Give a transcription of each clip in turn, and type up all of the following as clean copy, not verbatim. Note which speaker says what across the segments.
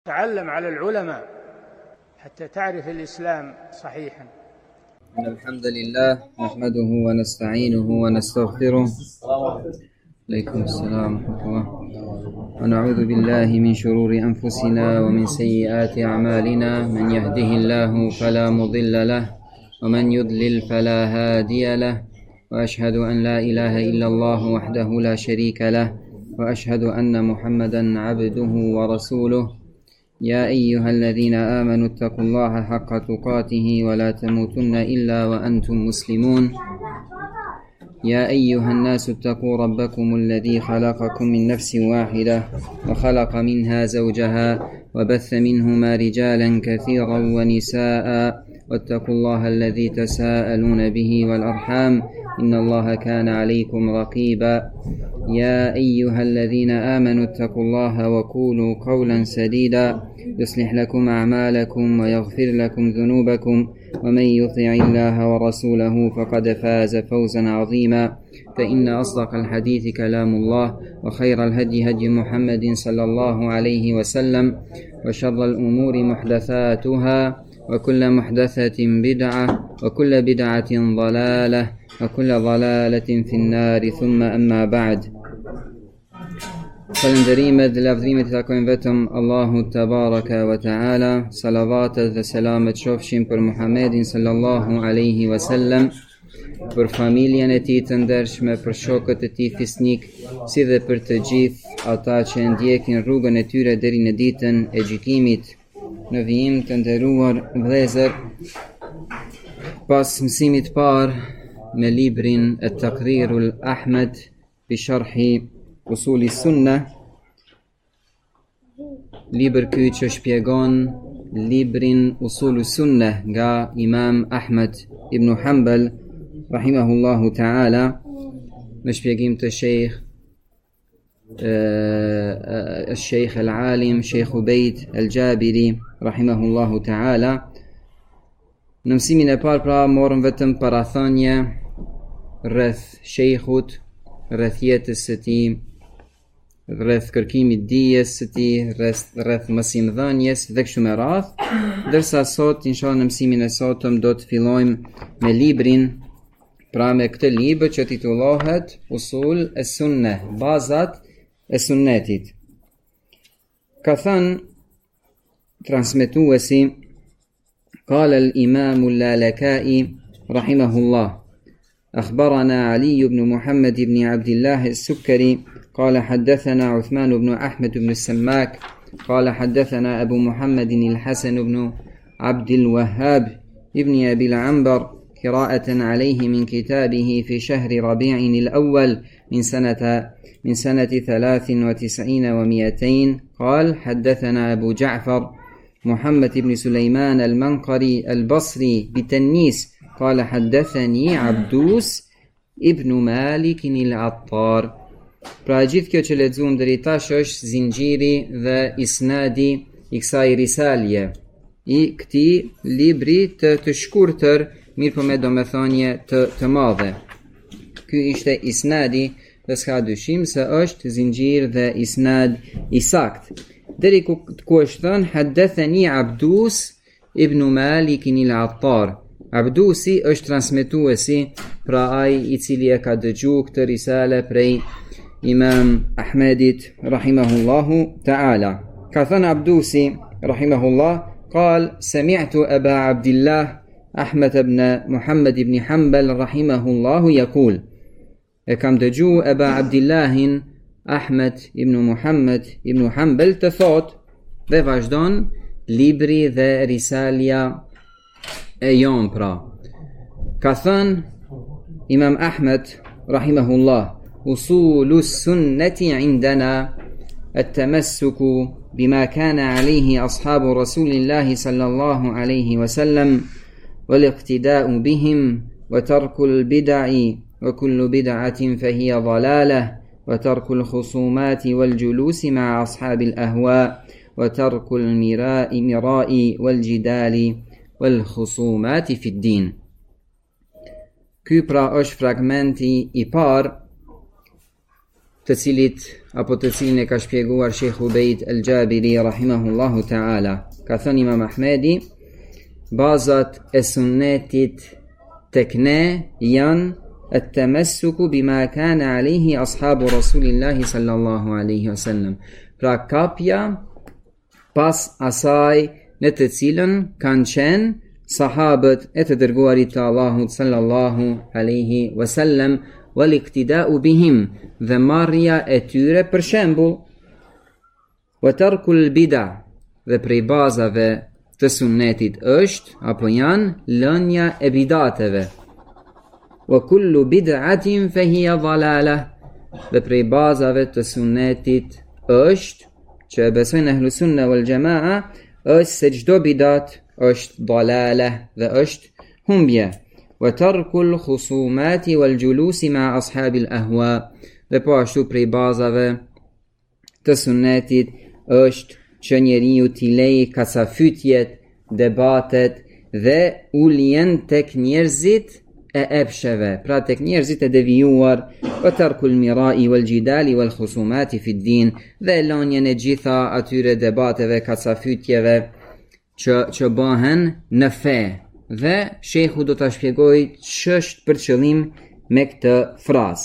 Speaker 1: تعلم على العلماء حتى تعرف الإسلام صحيحا.
Speaker 2: إن الحمد لله نحمده ونستعينه ونستغفره. عليكم السلام ورحمة الله. ونعوذ بالله من شرور أنفسنا ومن سيئات أعمالنا. من يهده الله فلا مضل له ومن يضلل فلا هادي له. وأشهد أن لا إله إلا الله وحده لا شريك له وأشهد أن محمدا عبده ورسوله. يا أيها الذين آمنوا اتقوا الله حق تقاته ولا تموتن إلا وأنتم مسلمون. يا أيها الناس اتقوا ربكم الذي خلقكم من نفس واحدة وخلق منها زوجها وبث منهما رجالا كثيرا ونساء واتقوا الله الذي تساءلون به والأرحام إن الله كان عليكم رقيبا. يا أيها الذين آمنوا اتقوا الله وقولوا قولا سديدا يصلح لكم أعمالكم ويغفر لكم ذنوبكم ومن يطع الله ورسوله فقد فاز فوزا عظيما. فإن أصدق الحديث كلام الله وخير الهدي هدي محمد صلى الله عليه وسلم وشر الأمور محدثاتها وكل محدثة بدعة وكل بدعة ضلالة وكل ضلالة في النار. ثم أما بعد. Falënderimet dhe lavdrimet I takojnë vetëm Allahut te baraka wa taala. Salavatet dhe selamet qofshin për Muhammedin sallallahu alaihi wasallam, për familjen e tij të ndershme, për shokët e tij fisnik, si dhe për të gjithë ata që ndjekin rrugën e tyre deri në ditën e gjykimit. Në vijim të nderuar vëllezër, pas mësimit parë me librin At-Taqrirul Ahmed bi Sharhi Usuli Sunnah, libër ky që shpjegon librin Usulu Sunnah nga Imam Ahmed ibn Hanbal rahimahullahu ta'ala, me shpjegim të Sheikh al-Alim Sheikh Ubejd al-Jabiri rahimahullahu ta'ala. Në mësimin e parë pra morëm vetëm parathënie rreth shejkhut, rreth jetës së tij, rreth kërkimit dijes së tij, rreth mësimdhënies dhe kështu me radhë, ndërsa sot inshallah në mësimin e sotëm do të fillojmë me librin, pra me këtë libër që titullohet Usul es-Sunnah, bazat e sunnetit. Ka thënë transmetuesi قال الإمام اللالكائي رحمه الله: أخبرنا علي بن محمد بن عبد الله السكري قال حدثنا عثمان بن أحمد بن السماك قال حدثنا أبو محمد الحسن بن عبد الوهاب ابن أبي العنبر قراءة عليه من كتابه في شهر ربيع الأول من سنة 93 و200. قال حدثنا أبو جعفر محمد بن سليمان المنقري البصري بتنيس قال حدثني عبدوس ابن مالك العطار. Pra gjithë kjo që lexuam deri tash është zinxhiri dhe isnadi I kësaj risalje, I këtij libri të shkurtër, mirëpo me domethënie të madhe. Ky ishte isnadi dhe s'ka dyshim se është zinxhir dhe isnad I sakt. Deri ku është thënë haddathani Abdus ibn Malik al-Attar. Abdusi është transmetuesi, pra ai I cili e ka dëgjuar këtë risale prej Imam Ahmedit rahimahullahu ta'ala. Ka thënë Abdusi rahimahullah: قال سمعت أبا عبد الله أحمد بن محمد بن حنبل رحمه الله يقول. E kam dëgjuar Aba Abdillahin Ahmed ibn Muhammad ibn Hanbal të thot, dhe vazhdon libri dhe risalja e jon pra. Ka thënë Imam Ahmed rahimahullah: Usulus sunnati indana at-tamassuku bima kana alayhi ashabu rasulillahi sallallahu alayhi wa sallam wal iqtida'u bihim wa tarkul bid'i wa kullu bid'atin fahiya dhalalah وترك الخصومات والجلوس مع أصحاب الأهواء وترك المراء والجدال والخصومات في الدين. Ky pra është fragmenti I parë të cilin e ka shpjeguar Sheikh Ubejd al-Jabiri rahimahullahu ta'ala. Ka thënë Imam Ahmedi, bazat e sunnetit tek ne janë at-tamassuku bima kana alayhi ashabu Rasulillahi sallallahu alaihi wasallam. Pra kapja pas asaj në të cilën kanë qenë sahabët e të dërguarit të Allahut sallallahu alaihi wasallam, wal iktida'u bihim, dhe marrja e tyre për shembull, wa tarkul bid'a, dhe prej bazave të sunnetit është apo janë lënia e bidateve, wa kullu bid'atin fa hiya dhalalah, dhe prej bazave të sunnetit është që e besojnë ehlu sunna wal jamaa është se çdo bidat është dhalalah dhe është humbje. Wa tarkul khusumati wal julusi ma ashabil ahwa, dhe po ashtu prej bazave të sunnetit është që njeriu t'i lejë kasafytjet, debatet dhe uljen tek njerëzit e epsheve, pra tek njerëzit e devijuar, wa tarkul mirai wal jidali wal khusumati fi din, dhe lanjen e gjitha atyre debateve, kasafytjeve që bëhen në fe. Dhe shehu do ta shpjegoj ç'është për qëllim me këtë frazë.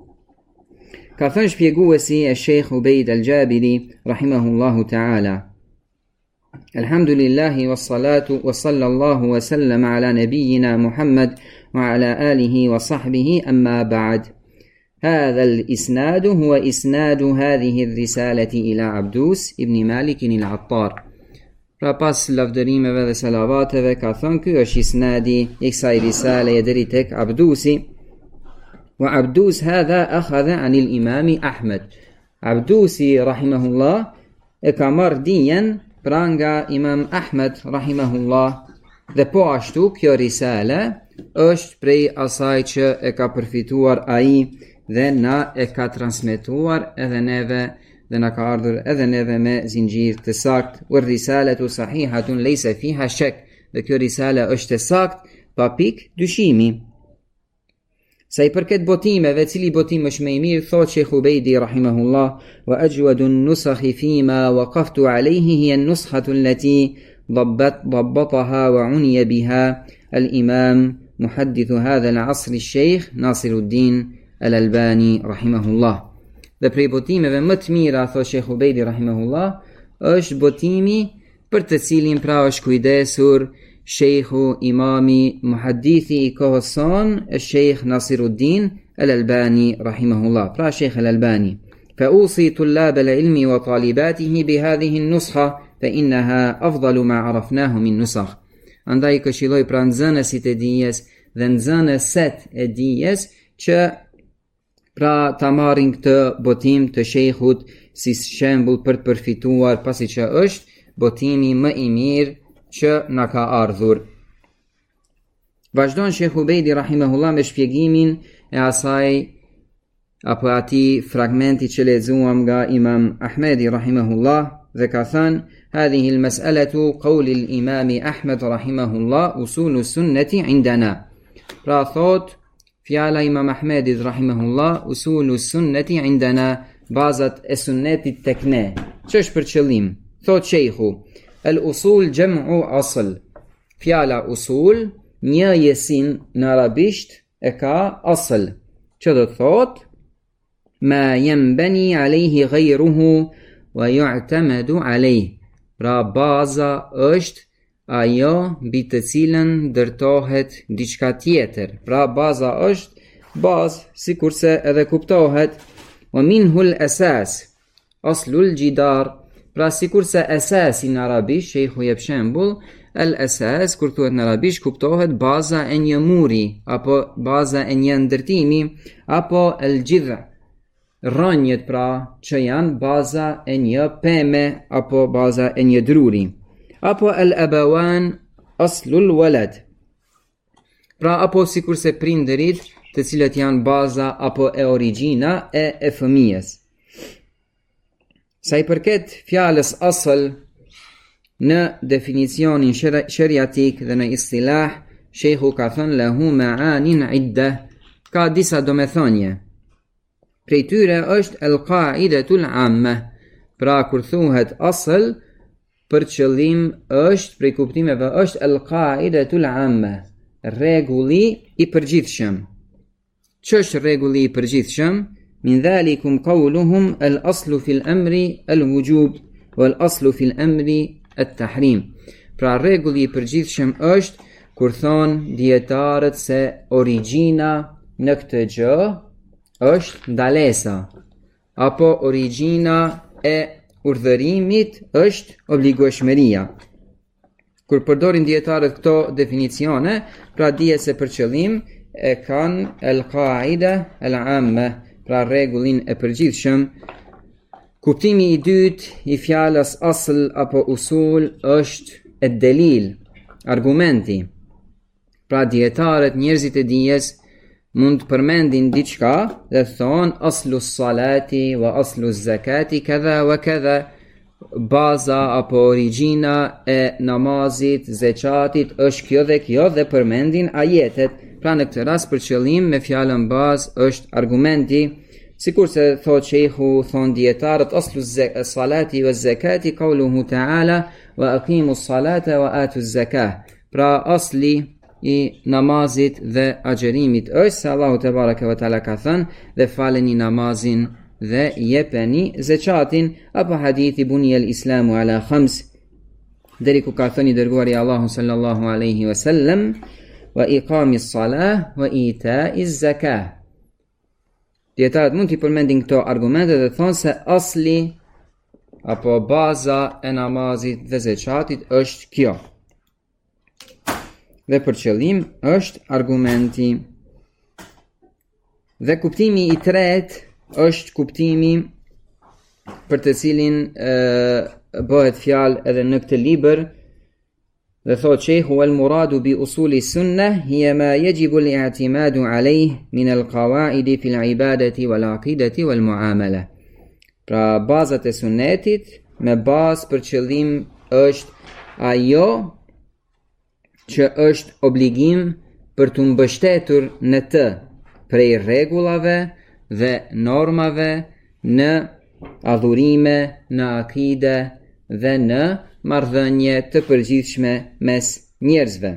Speaker 2: Ka thënë shpjeguesi e Sheikh Ubejd al-Jabiri rahimahullahu ta'ala: Alhamdulillahi wassalatu wa sallallahu wa sallam ala nabiyyina Muhammad wa ala alihi wa sahbihi, amma ba'd. هذا الإسناد هو إسناد هذه الرسالة إلى عبدوس ابن مالك العطار. Pra pas lavdërimeve dhe salavateve, ka thënë ky është isnadi i kësaj risale deri tek Abdusi. Wa Abdus hadha akhadha anil imami Ahmed. Abdusi rahimahullah e ka marrë dijen pra nga Imam Ahmed rahimahullah, dhe po ashtu kjo risale është prej asaj që e ka përfituar ai dhe na e ka transmetuar edhe neve, dhe na ka ardhur edhe neve me zinxhir të sakt. Wa risalatu sahihatun laysa fiha shak, dhe kjo risale është e sakt pa pikë dyshimi. Sa i përket botimeve, cili botim është më i mirë, thot Sheikh Ubejdi rahimahullah: wa ajwadu an-nusakh fima waqaftu alayhi hiya an-nuskhatu allati ضبطها وعني بها الإمام محدث هذا العصر الشيخ ناصر الدين الألباني رحمه الله. Dhe prej botimeve më të mira, thot Sheikh Ubejdi rahimahullah, është botimi për të cilin pra është kujdesur Sheikhu Imami Muhaddithi i kohës son, Sheikh Nasiruddin al-Albani rahimahullah, pra Sheikh al-Albani. Fa usi tullab al-ilmi wa talibatihi bi hadhihi an-nuskha fa innaha afdalu ma arafnahu min nusakh. Andaj këshilloj pra nxënësit e dijes dhe nxënëset e dijes që pra ta marrin këtë botim të shejhut si shembull për të përfituar, pasi që është botimi më i mirë që na ka ardhur. Vazhdon Sheikh Ubejdi rahimahullah me shpjegimin e asaj apo atij fragmenti që lexuam nga Imam Ahmedi rahimahullah, dhe ka thënë: "Hadhihi al-mas'alatu qawli al-Imam Ahmed rahimahullah usulu sunnati indana." Pra thot fjala Imam Ahmedit rahimahullah, usulu sunnati indana, bazat e sunnetit tek ne. Ç'është për qëllim? Thot sheikhu: "Al-usul jam'u asl." Fjala usul, një jesin në arabisht e ka asl, që do të thot ma yanbani alayhi ghayruhu wa yu'tamadu alayhi. Pra baza është ajo mbi të cilën ndërtohet diçka tjetër. Pra baza është bazë, sikurse edhe kuptohet. Wa minhu al-asas aslul jidar. Pra sikurse asasi në arabisht, sheikhu jep shembull, al-asas kur thuhet në arabisht kuptohet baza e një muri apo baza e një ndërtimi, apo al-jidh, rrënjët pra që janë baza e një peme apo baza e një druri, apo al-abawan aslul walad. Pra apo sikurse prindërit, të cilët janë baza apo e origjina e fëmijës. Sa i përket fjalës asl në definicionin shariatik dhe në istilah, sheikhu ka thënë lahu ma'anin idda, ka disa domethënie. prej tyre është al-qaidatul amma. Pra kur thuhet asl, për qëllim është, prej kuptimeve është al-qaidatul amma, rregulli i përgjithshëm. Ç'është rregulli i përgjithshëm? Min dhalikum qawluhum al-aslu fil amri al-wujub wal aslu fil amri at-tahrim. Pra rregulli i përgjithshëm është kur thon dietarët se origjina në këtë gjë është ndalesa, apo origjina e urdhërimit është obligueshmëria. Kur përdorin dietarët këto definicione, pra dije se për qëllim e kanë al-qaida al-amma, pra rregullin e përgjithshëm. Kuptimi i dytë i fjalës asl apo usul është ad-dalil, argumenti. Pra dietarët, njerëzit e dijes, mund përmendin diçka dhe thonë aslu salati wa aslu zakati këdha wa këdha, baza apo origjina e namazit, zeqatit është kjo dhe kjo, dhe përmendin ajetet. Pra në këtë rast për qëllim me fjalën bazë është argumenti, sikur se thot shehu, thon dietarët aslu salati wa zakati qawluhu ta'ala wa aqimu salata wa atu zakah. Pra asli i namazit dhe agjerimit është se Allahu te baraka ve taala ka thënë dhe faleni namazin dhe jepeni zeqatin, apo hadithi buniyal islamu ala khams, deri ku ka thënë i dërguari Allahu sallallahu alaihi wasallam wa iqamis salah wa itaiz zakah. Dietarët mund t'i përmendin këto argumente dhe thonë se asli apo baza e namazit dhe zeqatit është kjo. Dhe për qëllim është argumenti. Dhe kuptimi i tretë është kuptimi për të cilin bëhet fjalë edhe në këtë libër, dhe thot shehu wal muradu bi usuli sunnah hiya ma yajibu al-i'timadu alayh min al-qawaid fi al-ibadati wal aqidati wal muamala. Pra bazat e sunnetit me bazë për qëllim është ajo që është obligim për të mbështetur në të prej rregullave dhe normave në adhurime, në akide dhe në marrëdhënie të përgjithshme mes njerëzve.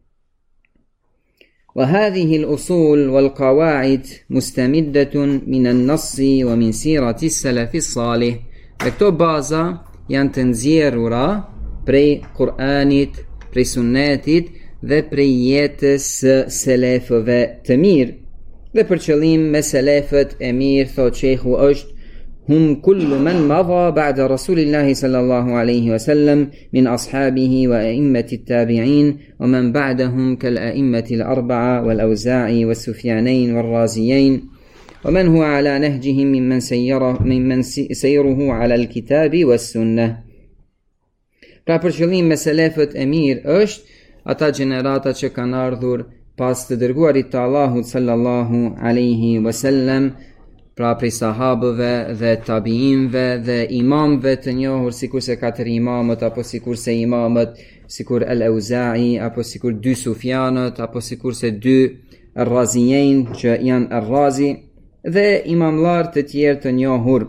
Speaker 2: Wa hadhihi al-usul wal qawaid mustamiddatun min an-nass wa min sirati as-salaf as-salih. Këto baza janë të nxjerrura prej Kur'anit, prej sunnetit dhe prej jetës së selefëve të mirë. Dhe për qëllim me selefët e mirë, thot shehu, është hum kullu man madha ba'da rasulillahi sallallahu alaihi wasallam min ashabihi wa a'immati at-tabi'in wa man ba'dahum kal a'immati al-arba'a wal awza'i was sufyanain wal raziyain wa man huwa ala nahjihim mimman sayruhu ala al-kitabi was sunnah. Pra për qëllim me selefët e mirë është ata gjenerata që kanë ardhur pas të dërguarit të Allahut sallallahu alaihi wasallam, pra prej sahabëve dhe tabiinve dhe imamëve të njohur, sikur se 4 imamët, apo sikur se imamët, sikur al-Auza'i, apo sikur 2 Sufjanët, apo sikur se 2 ar-Raziyin që janë ar-Razi, dhe imamlar të tjerë të njohur.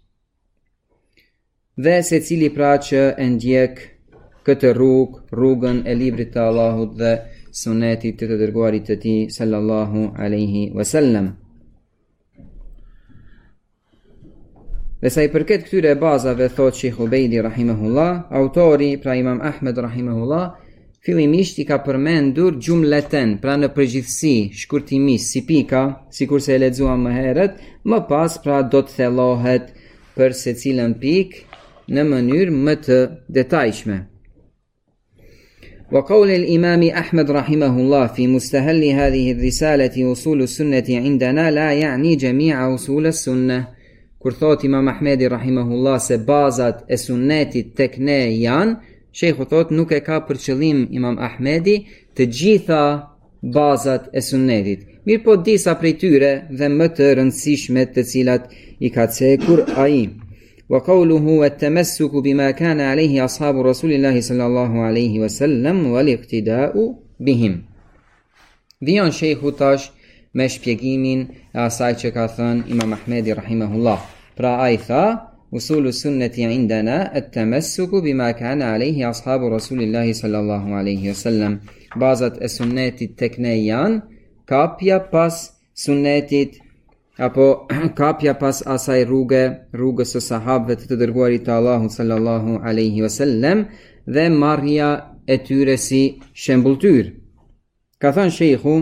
Speaker 2: Dhe secili pra që e ndjek këtë rrugën e librit të Allahut dhe sunetit të dërguarit të tij sallallahu alaihi wasallam. Dhe sa i përket këtyre bazave, thot Sheikh Ubeidi rahimahullah, autori pra Imam Ahmed rahimahullah, fillimisht i ka përmendur gjumleten, pra në përgjithësi, shkurtimisht, si pika, sikur se e lexuam më herët, më pas pra do të thellohet për secilën pikë në mënyrë më të detajshme. وقول الإمام أحمد رحمه الله في مستهل هذه الرسالة وصول السنة عندنا لا يعني جميع وصول السنة. Kur thot Imam Ahmedi rahimahullah se bazat e sunnetit tek ne janë, sheikhu thot nuk e ka për qëllim Imam Ahmedi të gjitha bazat e sunnetit, mirë po disa prej tyre dhe më të rëndësishme të cilat i ka cekur ai. وقوله والتمسك بما كان عليه أصحاب رسول الله صلى الله عليه وسلم والاقتداء بهم. Vion sheikhu tash me shpjegimin e asaj që ka thënë Imam Ahmedi rahimahullah. Pra ai tha, usulu sunneti indana at-tamassuku bima kana alayhi ashabu Rasulillahi sallallahu alaihi wasallam. Bazat e sunnetit tek ne janë kapja pas sunnetit apo kapja pas asaj rrugës së sahabëve të dërguarit të Allahut sallallahu alaihi wasallam dhe marrja e tyre si shembulltyr. Ka thënë sheikhu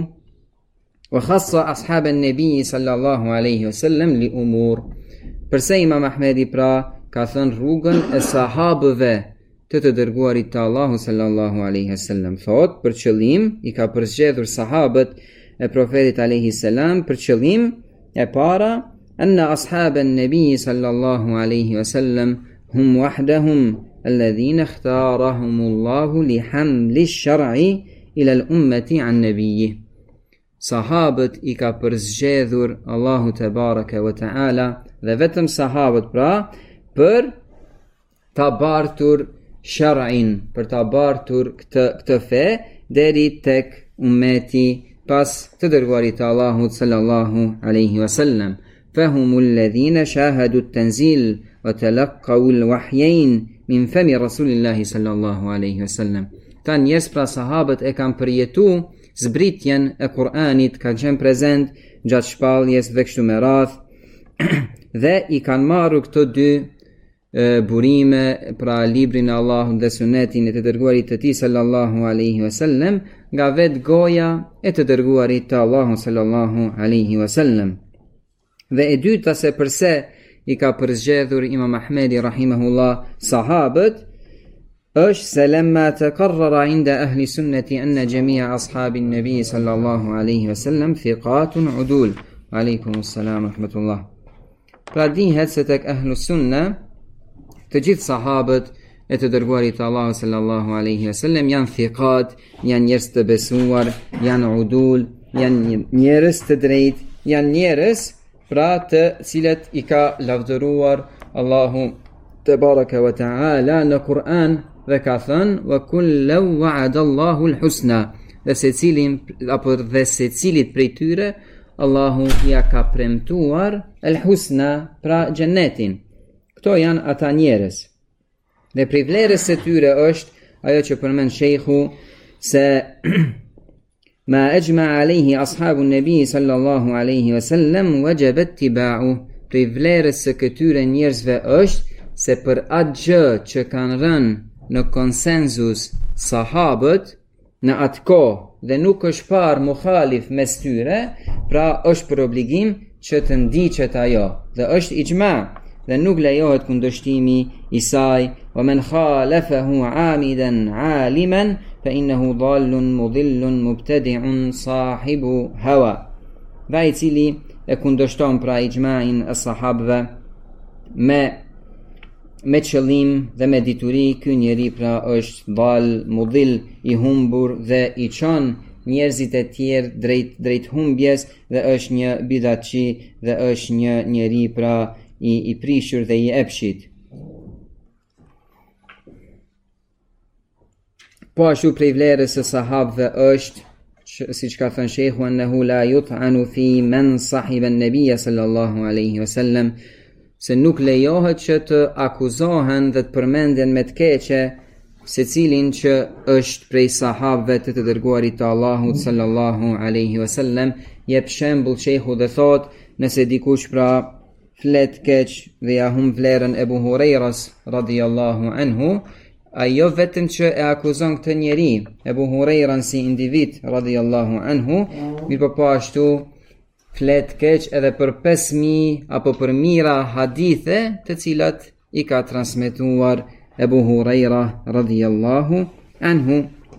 Speaker 2: wa khassa ashab an-nabi sallallahu alaihi wasallam li umur. Përse Imam Ahmedi pra ka thënë rrugën e sahabëve të dërguarit të Allahut sallallahu alaihi wasallam. Thot për qëllim i ka përzgjedhur sahabët e profetit alaihi salam për qëllim e para anna ashab an-nabi sallallahu alaihi wasallam hum wahdahum alladhina ikhtarahumullahu li hamli ash-shar'i ila al-ummati an nabiyyi. Sahabët i ka përzgjedhur Allahu te baraka wa taala dhe vetëm sahabët pra për ta bartur shar'in, për ta bartur këtë fe deri tek ummeti pas të dërguarit të Allahut sallallahu alaihi wasallam. Fahumul ladhina shahadu at-tanzil wa talaqqaw al-wahyayn min fami Rasulillahi sallallahu alaihi wasallam. Ta njerëz pra sahabët e kanë përjetu zbritjen e Kur'anit, kanë qenë prezent gjatë shpalljes dhe kështu me radhë dhe i kanë marrë këto dy burime, pra librin e Allahut dhe sunetin e të dërguarit të tij sallallahu alaihi wasallam nga vetë goja e të dërguarit të Allahut sallallahu alaihi wasallam. Dhe e dyta se përse i ka përzgjedhur Imam Ahmedi rahimahullah sahabët është se lemma taqarrara inda ahli sunnati anna jami'a ashabin nabi sallallahu alaihi wasallam thiqatun udul. Aleikum assalam rahmatullah. Pra dihet se tek ahlu sunna të gjithë sahabët e të dërguarit të Allahut sallallahu alaihi wasallam janë thiqat, janë njerëz të besuar, janë udul, janë njerëz të drejtë, janë njerëz pra të cilët i ka lavdëruar Allahu te baraka wa taala në Kur'an dhe ka thënë wa kullu wa'ada Allahu al-husna. Dhe secilit prej tyre Allahu ja ka premtuar al-husna, pra xhenetin. Këto janë ata njerëz. Dhe prej vlerës së tyre është ajo që përmend sheikhu se ma ajma alayhi ashabu nabi sallallahu alaihi wasallam wajaba ittiba'u. Prej vlerës së këtyre njerëzve është se për atë gjë që kanë rënë në konsenzus sahabët në atë kohë dhe nuk është parë mukhalif mes tyre, pra është për obligim që të ndiqet ajo dhe është ijma dhe nuk lejohet kundërshtimi i saj. Wa man khalafahu amidan aliman fa innahu dallun mudillun mubtadi'un sahibu hawa. Dhe i cili e kundërshton pra ijma'in e sahabëve me qëllim dhe me dituri, ky njeri pra është dal, mudill, i humbur dhe i çon njerëzit e tjerë drejt humbjes dhe është një bidatçi dhe është një njeri pra i prishur dhe i epshit. Po ashtu prej vlerës së sahabëve është, siç ka thënë sheikhu, annahu la yut'anu fi man sahiba an-nabiy sallallahu alaihi wasallam, se nuk lejohet që të akuzohen dhe të përmenden me të keqe secilin që është prej sahabëve të dërguarit të Allahut sallallahu alaihi wasallam. Jep shembull sheikhu dhe thot, nëse dikush pra flet keq dhe ja humb vlerën Ebu Hurajras radhiyallahu anhu, ajo vetëm që e akuzon këtë njeri Ebu Hurajran si individ radhiyallahu anhu, mirë po ashtu flet keq edhe për 5.000 apo për mira hadithe të cilat i ka transmetuar Ebu Hurajra radhiyallahu anhu.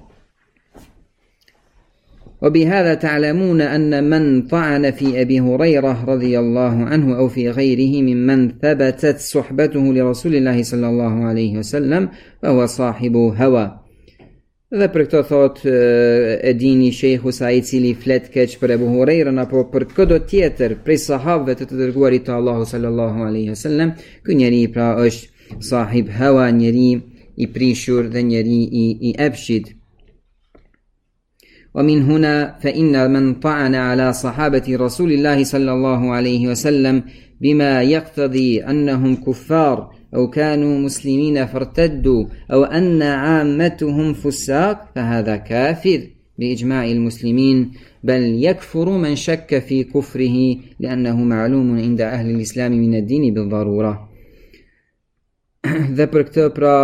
Speaker 2: وبهذا تعلمون أن من طعن في أبي هريرة رضي الله عنه أو في غيره ممن ثبتت صحبته لرسول الله صلى الله عليه وسلم فهو صاحب هوى. Dhe për këto thot e dini sheikhu sa i cili flet keq për Ebu Hurajrën apo për çdo tjetër prej sahabëve të dërguarit të Allahut sallallahu alaihi wasallam, ky njeri pra është sahib hawa, njeri i prishur dhe njeri i epshit. ومن هنا فإن من طعن على صحابة رسول الله صلى الله عليه وسلم بما يقتضي أنهم كفار أو كانوا مسلمين فارتدوا أو أن عامتهم فساق فهذا كافر بإجماع المسلمين، بل يكفر من شك في كفره لأنه معلوم عند أهل الإسلام من الدين بالضرورة. Dhe për këtë pra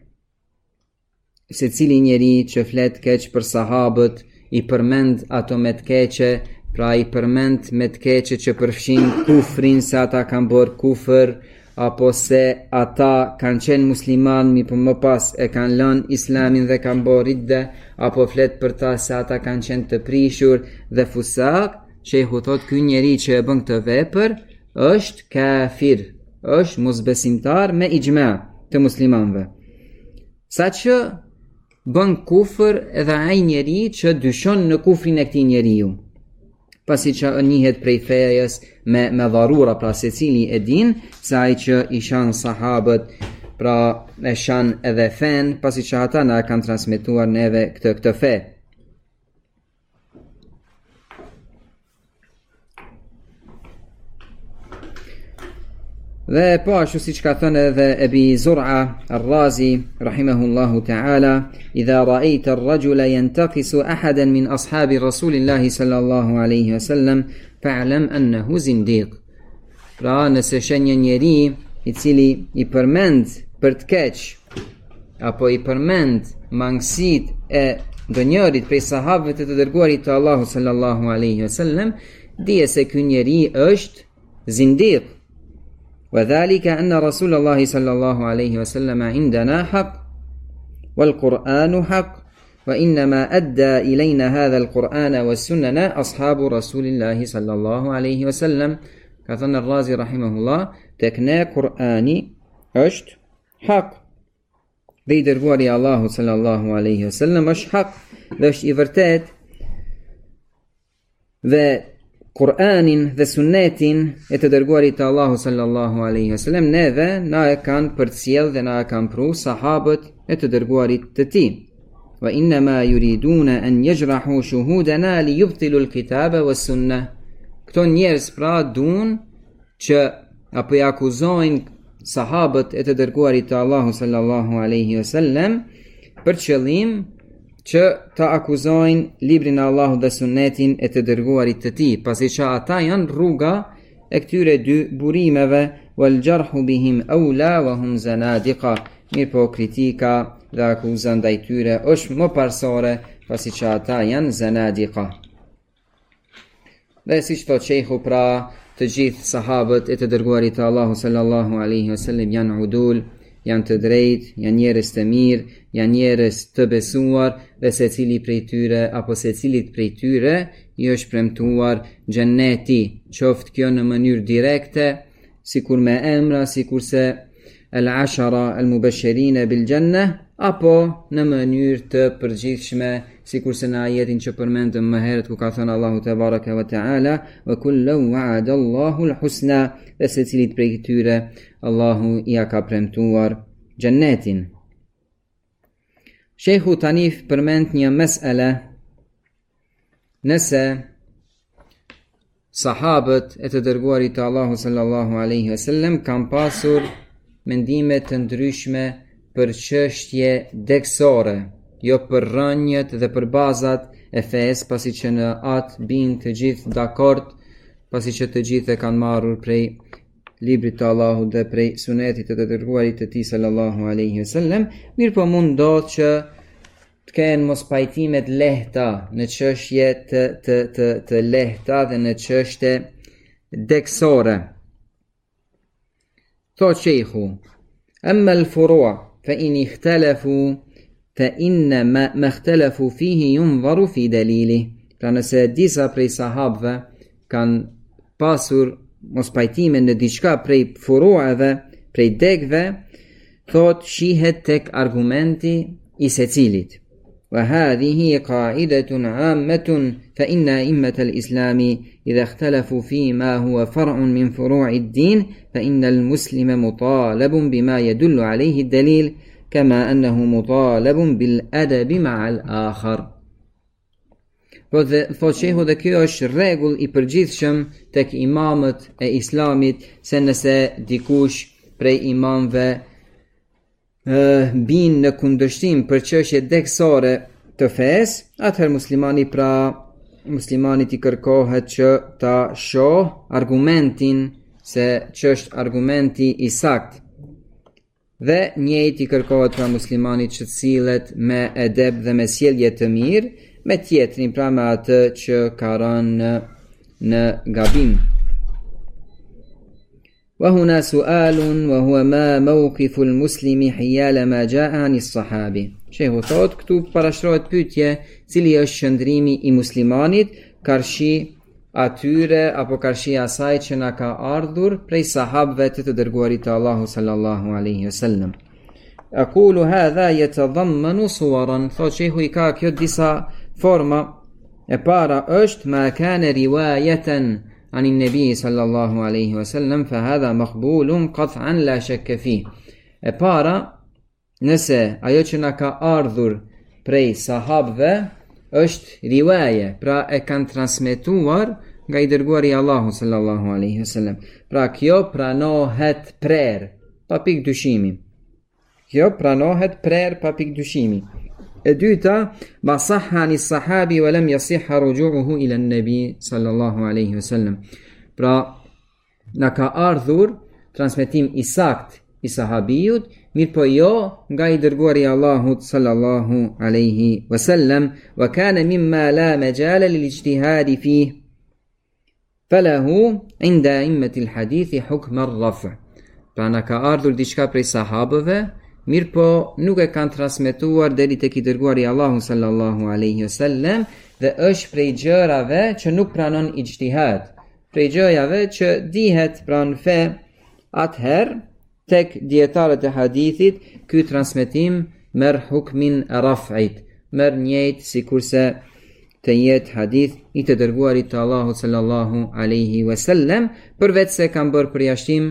Speaker 2: se cili njeri që flet keq për sahabët i përmend ato me të keqe, pra i përmend me të keqe që përfshin kufrin se ata kanë bërë kufër, apo se ata kanë qenë musliman mi për më pas e kanë lënë islamin dhe kanë bërë ridde, apo flet për ta se ata kanë qenë të prishur dhe fusak, shehu thot ky njeri që e bën këtë vepër është kafir, është mosbesimtar me ijma të muslimanëve. Saqë bën kufër edhe ai njeri që dyshon në kufrin e këtij njeriu, pasi që njihet prej fejes me dharura, pra se cili e din se ai që i shan sahabët, pra e shan edhe fen, pasi që ata na kanë transmetuar neve këtë fe. Dhe po ashtu siç ka thënë edhe Ebi Zur'a Ar-Razi rahimahullahu ta'ala, idha ra'aita ar-rajula yantaqisu ahadan min ashabi rasulillahi sallallahu alaihi wasallam fa'lam annahu zindiq. Pra nëse shen një njeri i cili i përmend për të keq apo i përmend mangësit e ndonjërit prej sahabëve të dërguarit të Allahut sallallahu alaihi wasallam, dije se ky njeri është zindiq. وذلك أن رسول الله صلى الله عليه وسلم عندنا حق والقرآن حق وإنما أدى إلينا هذا القرآن والسنة أصحاب رسول الله صلى الله عليه وسلم. كثن الرازي رحمه الله تكنا قرآني أشت حق ذي دربوري الله صلى الله عليه وسلم أشت حق ذاش إفرتات ذا Kur'anin dhe sunnetin e të dërguarit të Allahu sallallahu alaihi wasallam neve na e kanë përcjell dhe na e kanë pru sahabët e të dërguarit të tij. Wa inma yuriduna an yajrahu shuhudana li yubtilu al-kitaba was-sunnah. Këto njerëz pra duan që apo i akuzojnë sahabët e të dërguarit të Allahu sallallahu alaihi wasallam për qëllim që ta akuzojnë librin e Allahut dhe sunnetin e të dërguarit të tij, pasi që ata janë rruga e këtyre dy burimeve, wal jarhu bihim awla wa hum zanadiqa. Mirë po kritika dhe akuza ndaj tyre është më parsore, pasi që ata janë zanadiqa. Dhe siç thot shehu, pra të gjithë sahabët e të dërguarit të Allahut sallallahu alaihi wasallam janë udul, janë të drejt, janë njerëz të mirë, janë njerëz të besuar, dhe secili prej tyre apo secilit prej tyre i është premtuar xheneti, qoftë kjo në mënyrë direkte, sikur me emra, sikurse al-ashara al-mubashirin bil janna, apo në mënyrë të përgjithshme, sikurse në ajetin që përmendëm më herët ku ka thënë Allahu te baraka wa taala, wa kullu wa'ada Allahu al-husna, dhe secilit prej tyre Allahu ia ka premtuar xhennetin. Shehu Tanif përmend një mesele, nëse sahabët e të dërguarit të Allahu sallallahu alaihi wasallam kanë pasur mendime të ndryshme për çështje deksore, jo për rënjët dhe për bazat e fesë, pasi që në atë bin të gjithë dakord, pasi që të gjithë e kanë marrur prej librit të Allahut dhe prej sunetit të dërguarit të tij sallallahu alaihi wasallam, mirë po mund ndodh që të kenë mos pajtimet lehta në çështje të lehta dhe në çështje deksore. Thot shehu, amma al-furu' fa in ikhtalafu fa inna ma ikhtalafu fihi yunzaru fi dalili. Pra nëse disa prej sahabëve kanë pasur mos pajtime në diçka prej furuave, prej degve, thot shihet tek argumenti i secilit. وهذه قاعدة عامة فإن أئمة الإسلام إذا اختلفوا فيما هو فرع من فروع الدين فإن المسلم مطالب بما يدل عليه الدليل كما أنه مطالب بالأدب مع الآخر. Po dhe thot shehu dhe kjo është rregull i përgjithshëm tek imamët e islamit, se nëse dikush prej imamëve bin në kundërshtim për çështje deksore të fesë, atëherë muslimanit i kërkohet që ta shoh argumentin se ç'është argumenti i saktë. Dhe njëjti kërkohet pra muslimanit që sillet me edeb dhe me sjellje të mirë me tjetrin, pra me atë që ka rënë në gabim. Wa huna su'alun wa huwa ma mawqifu al-muslimi hiyala ma ja'a anis-sahabi. Shehu thot, këtu parashtrohet pyetje, cili është qëndrimi i muslimanit karshi atyre apo karshi asaj që na ka ardhur prej sahabëve të dërguarit të Allahu sallallahu alaihi wasallam. Aqulu hadha yatadammanu suwaran. Thot shehu i ka kjo disa forma. E para është ma kana riwayatan anin nabi sallallahu alaihi wasallam fa hadha maqbulun qat'an la shakka fi. E para, nëse ajo që na ka ardhur prej sahabëve është riwaje, pra e kanë transmetuar nga i dërguari Allahu sallallahu alaihi wasallam. Pra kjo pranohet prerë, pa pikë dyshimi. Kjo pranohet prerë pa pikë dyshimi. E dyta, ma sahha anis sahabi wa lam yasihha ruju'uhu ila an-nabi sallallahu alaihi wasallam. Pra na ka ardhur transmetim i saktë i sahabijut, mirë po jo nga i dërguari Allahut sallallahu alaihi wasallam, wa kana mimma la majala lil ijtihadi fih falahu inda immati al-hadith hukm ar-raf'. Pra na ka ardhur diçka prej sahabëve, mirë po nuk e kanë transmetuar deri tek i dërguari Allahu sallallahu alaihi wasallam, dhe është prej gjërave që nuk pranon ijtihad, prej gjërave që dihet pranë fe. Atëherë tek dietarët e hadithit ky transmetim merr hukmin e raf'it, merr njëjtë sikurse të jetë hadith i të dërguarit të Allahut sallallahu alaihi wasallam, përveç se kanë bërë përjashtim,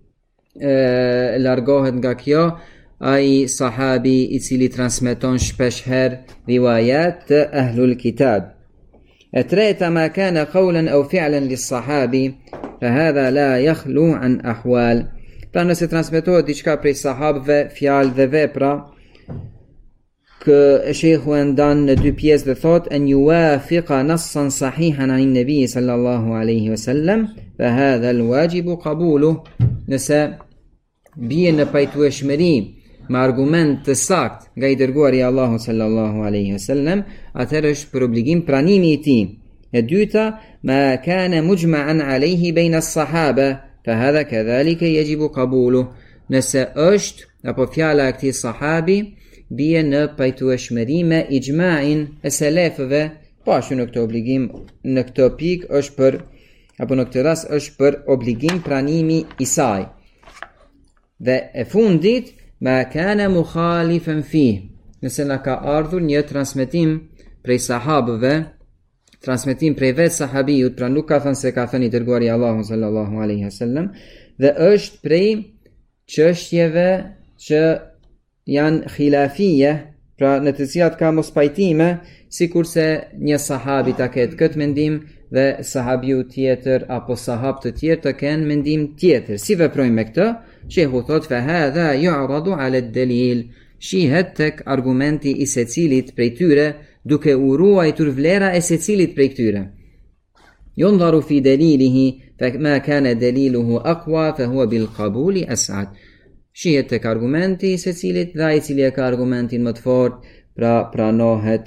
Speaker 2: largohet nga kjo ai sahabi i cili transmeton shpesh herë riwayat të ahlul kitab. E treta, ma kana qawlan aw fi'lan lis-sahabi fa hadha la yakhlu an ahwal. Pra nëse transmetohet diçka prej sahabëve, fjalë dhe vepra, kë shehu e ndan në dy pjesë dhe thot an yuwafiqa nassan sahihan anin nabi sallallahu alaihi wasallam fa hadha al-wajibu qabuluh. Nëse bie në pajtueshmëri me argument të saktë nga i dërguari Allahu sallallahu alaihi wasallam, atëherë është për obligim pranimi i tij. E dyta, ma kana mujma'an alayhi bayna as-sahaba fa hadha kadhalika yajibu qabuluh. Nëse është apo fjala e këtij sahabi bie në pajtueshmëri me ijma'in e selefëve, po ashtu në këtë obligim, në këtë pikë është për, apo në këtë rast është për obligim pranimi i saj. Dhe e fundit, ma kana mukhalifan fih. Nëse na ka ardhur një transmetim prej sahabëve, transmetim prej vetë sahabijut, pra nuk ka thënë se ka thënë i dërguari Allahu sallallahu alaihi wasallam, dhe është prej çështjeve që janë khilafije, pra në të cilat ka mos pajtime, sikurse një sahabi ta ketë këtë mendim dhe sahabiu tjetër apo sahab të tjerë të kenë mendim tjetër. Si veprojmë me këtë? Shehu thot fa hadha yu'radu 'ala ad-dalil. Shihet tek argumenti i secilit prej tyre, duke u ruajtur vlera e secilit prej këtyre. Yundaru fi dalilihi fa ma kana daliluhu aqwa fa huwa bil qabuli as'ad. Shihet tek argumenti i secilit, dhe ai i cili e ka argumentin më të fortë, pra pranohet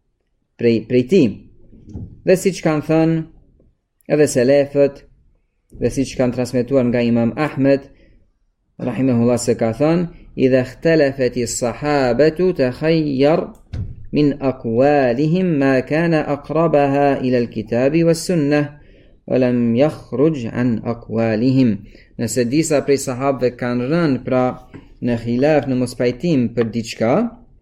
Speaker 2: prej tij. Dhe siç kanë thënë edhe selefët, dhe siç kanë transmetuar nga Imam Ahmed rahimahullah se ka thënë, idha ikhtalafat as-sahabatu takhayyar min aqwalihim ma kana aqrabaha ila al-kitabi was-sunnah wa lam yakhruj an aqwalihim. Nëse disa prej sahabëve kanë rënë pra në khilaf, në mospajtim për diçka,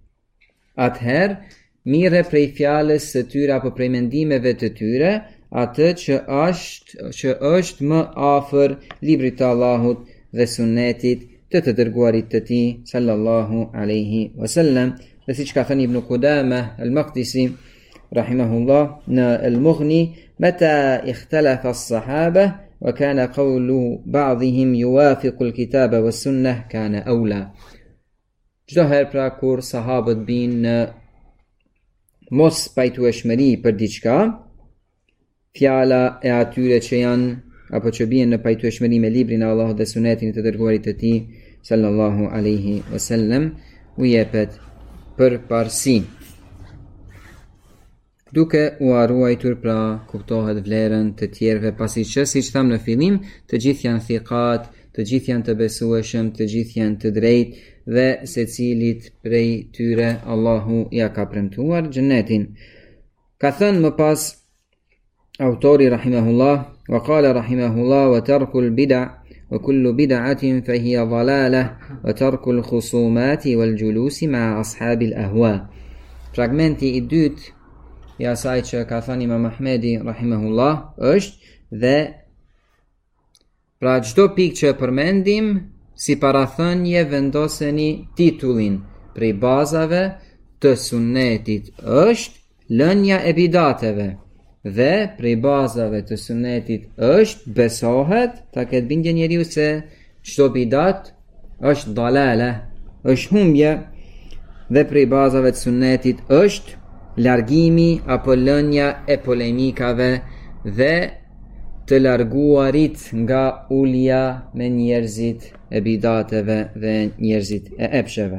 Speaker 2: atëherë mire prej fjalës së tyre apo prej mendimeve të tyre atë që është më afër librit të Allahut dhe sunnetit të dërguarit të tij sallallahu alaihi wasallam. Dhe siç ka thënë Ibn Qudama al-Maqdisi, رحمه الله المغني متى اختلف الصحابة وكان قول بعضهم يوافق الكتاب والسنة كان أولى. Çdo herë pra kur sahabët binë në mos pajtueshmëri për diçka, fjala e atyre që janë apo që bien në pajtueshmëri me librin e Allahut dhe sunetin të dërguarit të tij sallallahu alaihi wasallam u jepet përparësi. Duke u ruajtur pra kuptohet vlerën të tjerëve, pasi që siç tham në fillim, të gjithë janë thiqat, të gjithë janë të besueshëm, të gjithë janë të drejtë dhe secilit prej tyre Allahu ja ka premtuar xhenetin. Ka thënë më pas autori rahimahullah, wa qala rahimahullah, wa tarku al-bid'a wa kullu bid'atin fa hiya dhalalah wa tarku al-khusumati wal julusi ma'a ashabi al-ahwa. Fragmenti i dytë i asaj që ka thënë Imam Ahmedi rahimahullah është dhe pra çdo pikë që përmendim si parathënje vendoseni titullin prej bazave të sunnetit është lënja e bidateve dhe prej bazave të sunnetit është besohet ta ketë bindje njeriu se çdo bidat është dalale, është humbje, dhe prej bazave të sunnetit është largimi apo lënja e polemikave dhe të larguarit nga ulja me njerëzit e bidateve dhe njerëzit e epsheve.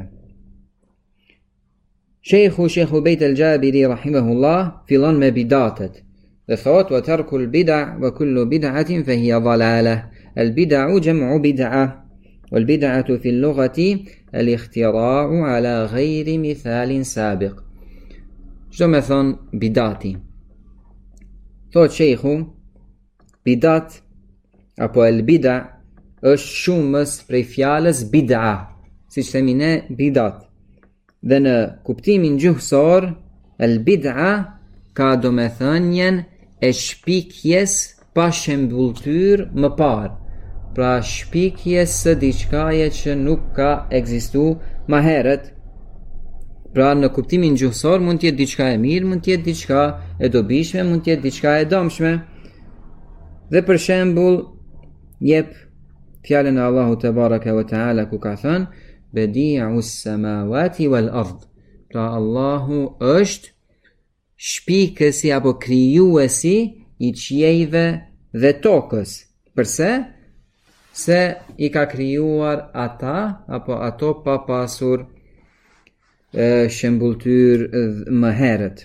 Speaker 2: Shekhu Bejt el-Gjabiri rahimahullah fillon me bidatet dhe thot wa tarku al-bid'a wa kullu bid'atin fa hiya dhalalah. Al-bid'u jam'u bid'a wal bid'atu fi al-lughati al-ikhtira'u ala ghayri mithalin sabiq. Çdo me thon bidati. Thot shekhu, bidat apo el-bid'a është shumës prej fjalës bid'a, siç themi ne bidat. Dhe në kuptimin gjuhësor, el-bid'a ka domethënien e shpikjes pa shembulltyr më parë. Pra shpikjes së diçkaje që nuk ka ekzistuar më herët. Pra në kuptimin gjuhësor mund të jetë diçka e mirë, mund të jetë diçka e dobishme, mund të jetë diçka e dëmshme. Dhe për shembull jep fjalën e Allahu te baraka ve taala ku ka thënë bedi'us samawati wal ard. Pra Allahu është shpikësi apo krijuesi i qiejve dhe tokës. Përse? Se i ka krijuar ata apo ato pa pasur shembulltyr më herët.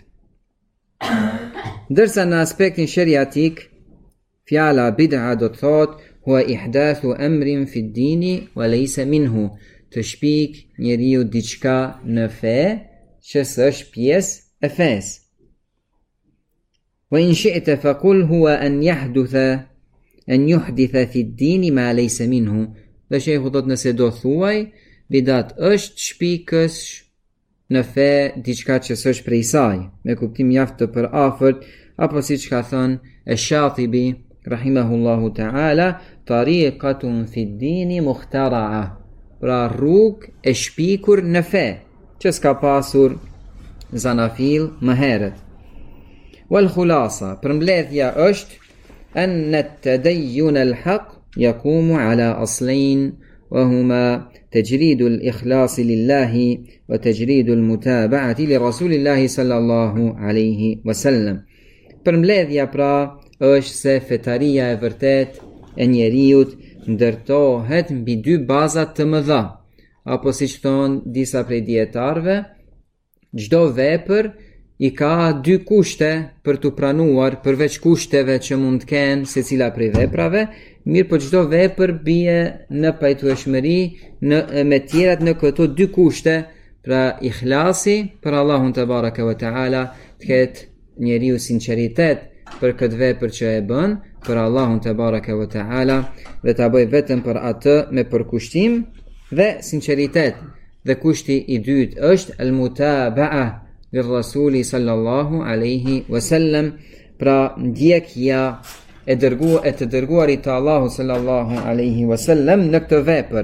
Speaker 2: Ndërsa në aspektin sheriatik, fjala bid'a do të thotë hua ihdathu amrin fi ddini wa laysa minhu, të shpik njeriu diçka në fe që s'është pjesë e fesë. Wa in shi'ta faqul huwa an yuhditha fi ddini ma laysa minhu. Dhe shehu thot nëse do thuaj bidat është shpikës në fe diçka që s'është prej saj, me kuptim mjaft të përafërt, apo siç ka thënë Ash-Shatibi rahimahullahu ta'ala, tariqatun fi ddini mukhtara'a. Pra rrugë e shpikur në fe, që s'ka pasur zanafil më herët. Wal khulasa, përmbledhja është أن التدين الحق يقوم على أصلين وهما تجريد الإخلاص لله وتجريد المتابعة لرسول الله صلى الله عليه وسلم. Përmbledhja pra është se fetaria e vërtet e njeriut ndërtohet mbi dy bazat të mëdha, apo siç thon disa prej dietarëve, çdo vepër i ka dy kushte për të pranuar, përveç kushteve që mund të kenë secila prej veprave, mirë po çdo vepër bie në pajtueshmëri me tjerat në këto dy kushte, pra ikhlasi për Allahun te baraka ve taala, të ketë njeriu sinqeritet për këtë vepër që e bën për Allahun te baraka ve taala dhe ta bëj vetëm për atë me përkushtim dhe sinqeritet. Dhe kushti i dytë është al-mutaba'a lirrasuli sallallahu alaihi wasallam, pra ndjekja e të dërguarit të Allahu sallallahu alaihi wasallam në këtë vepër.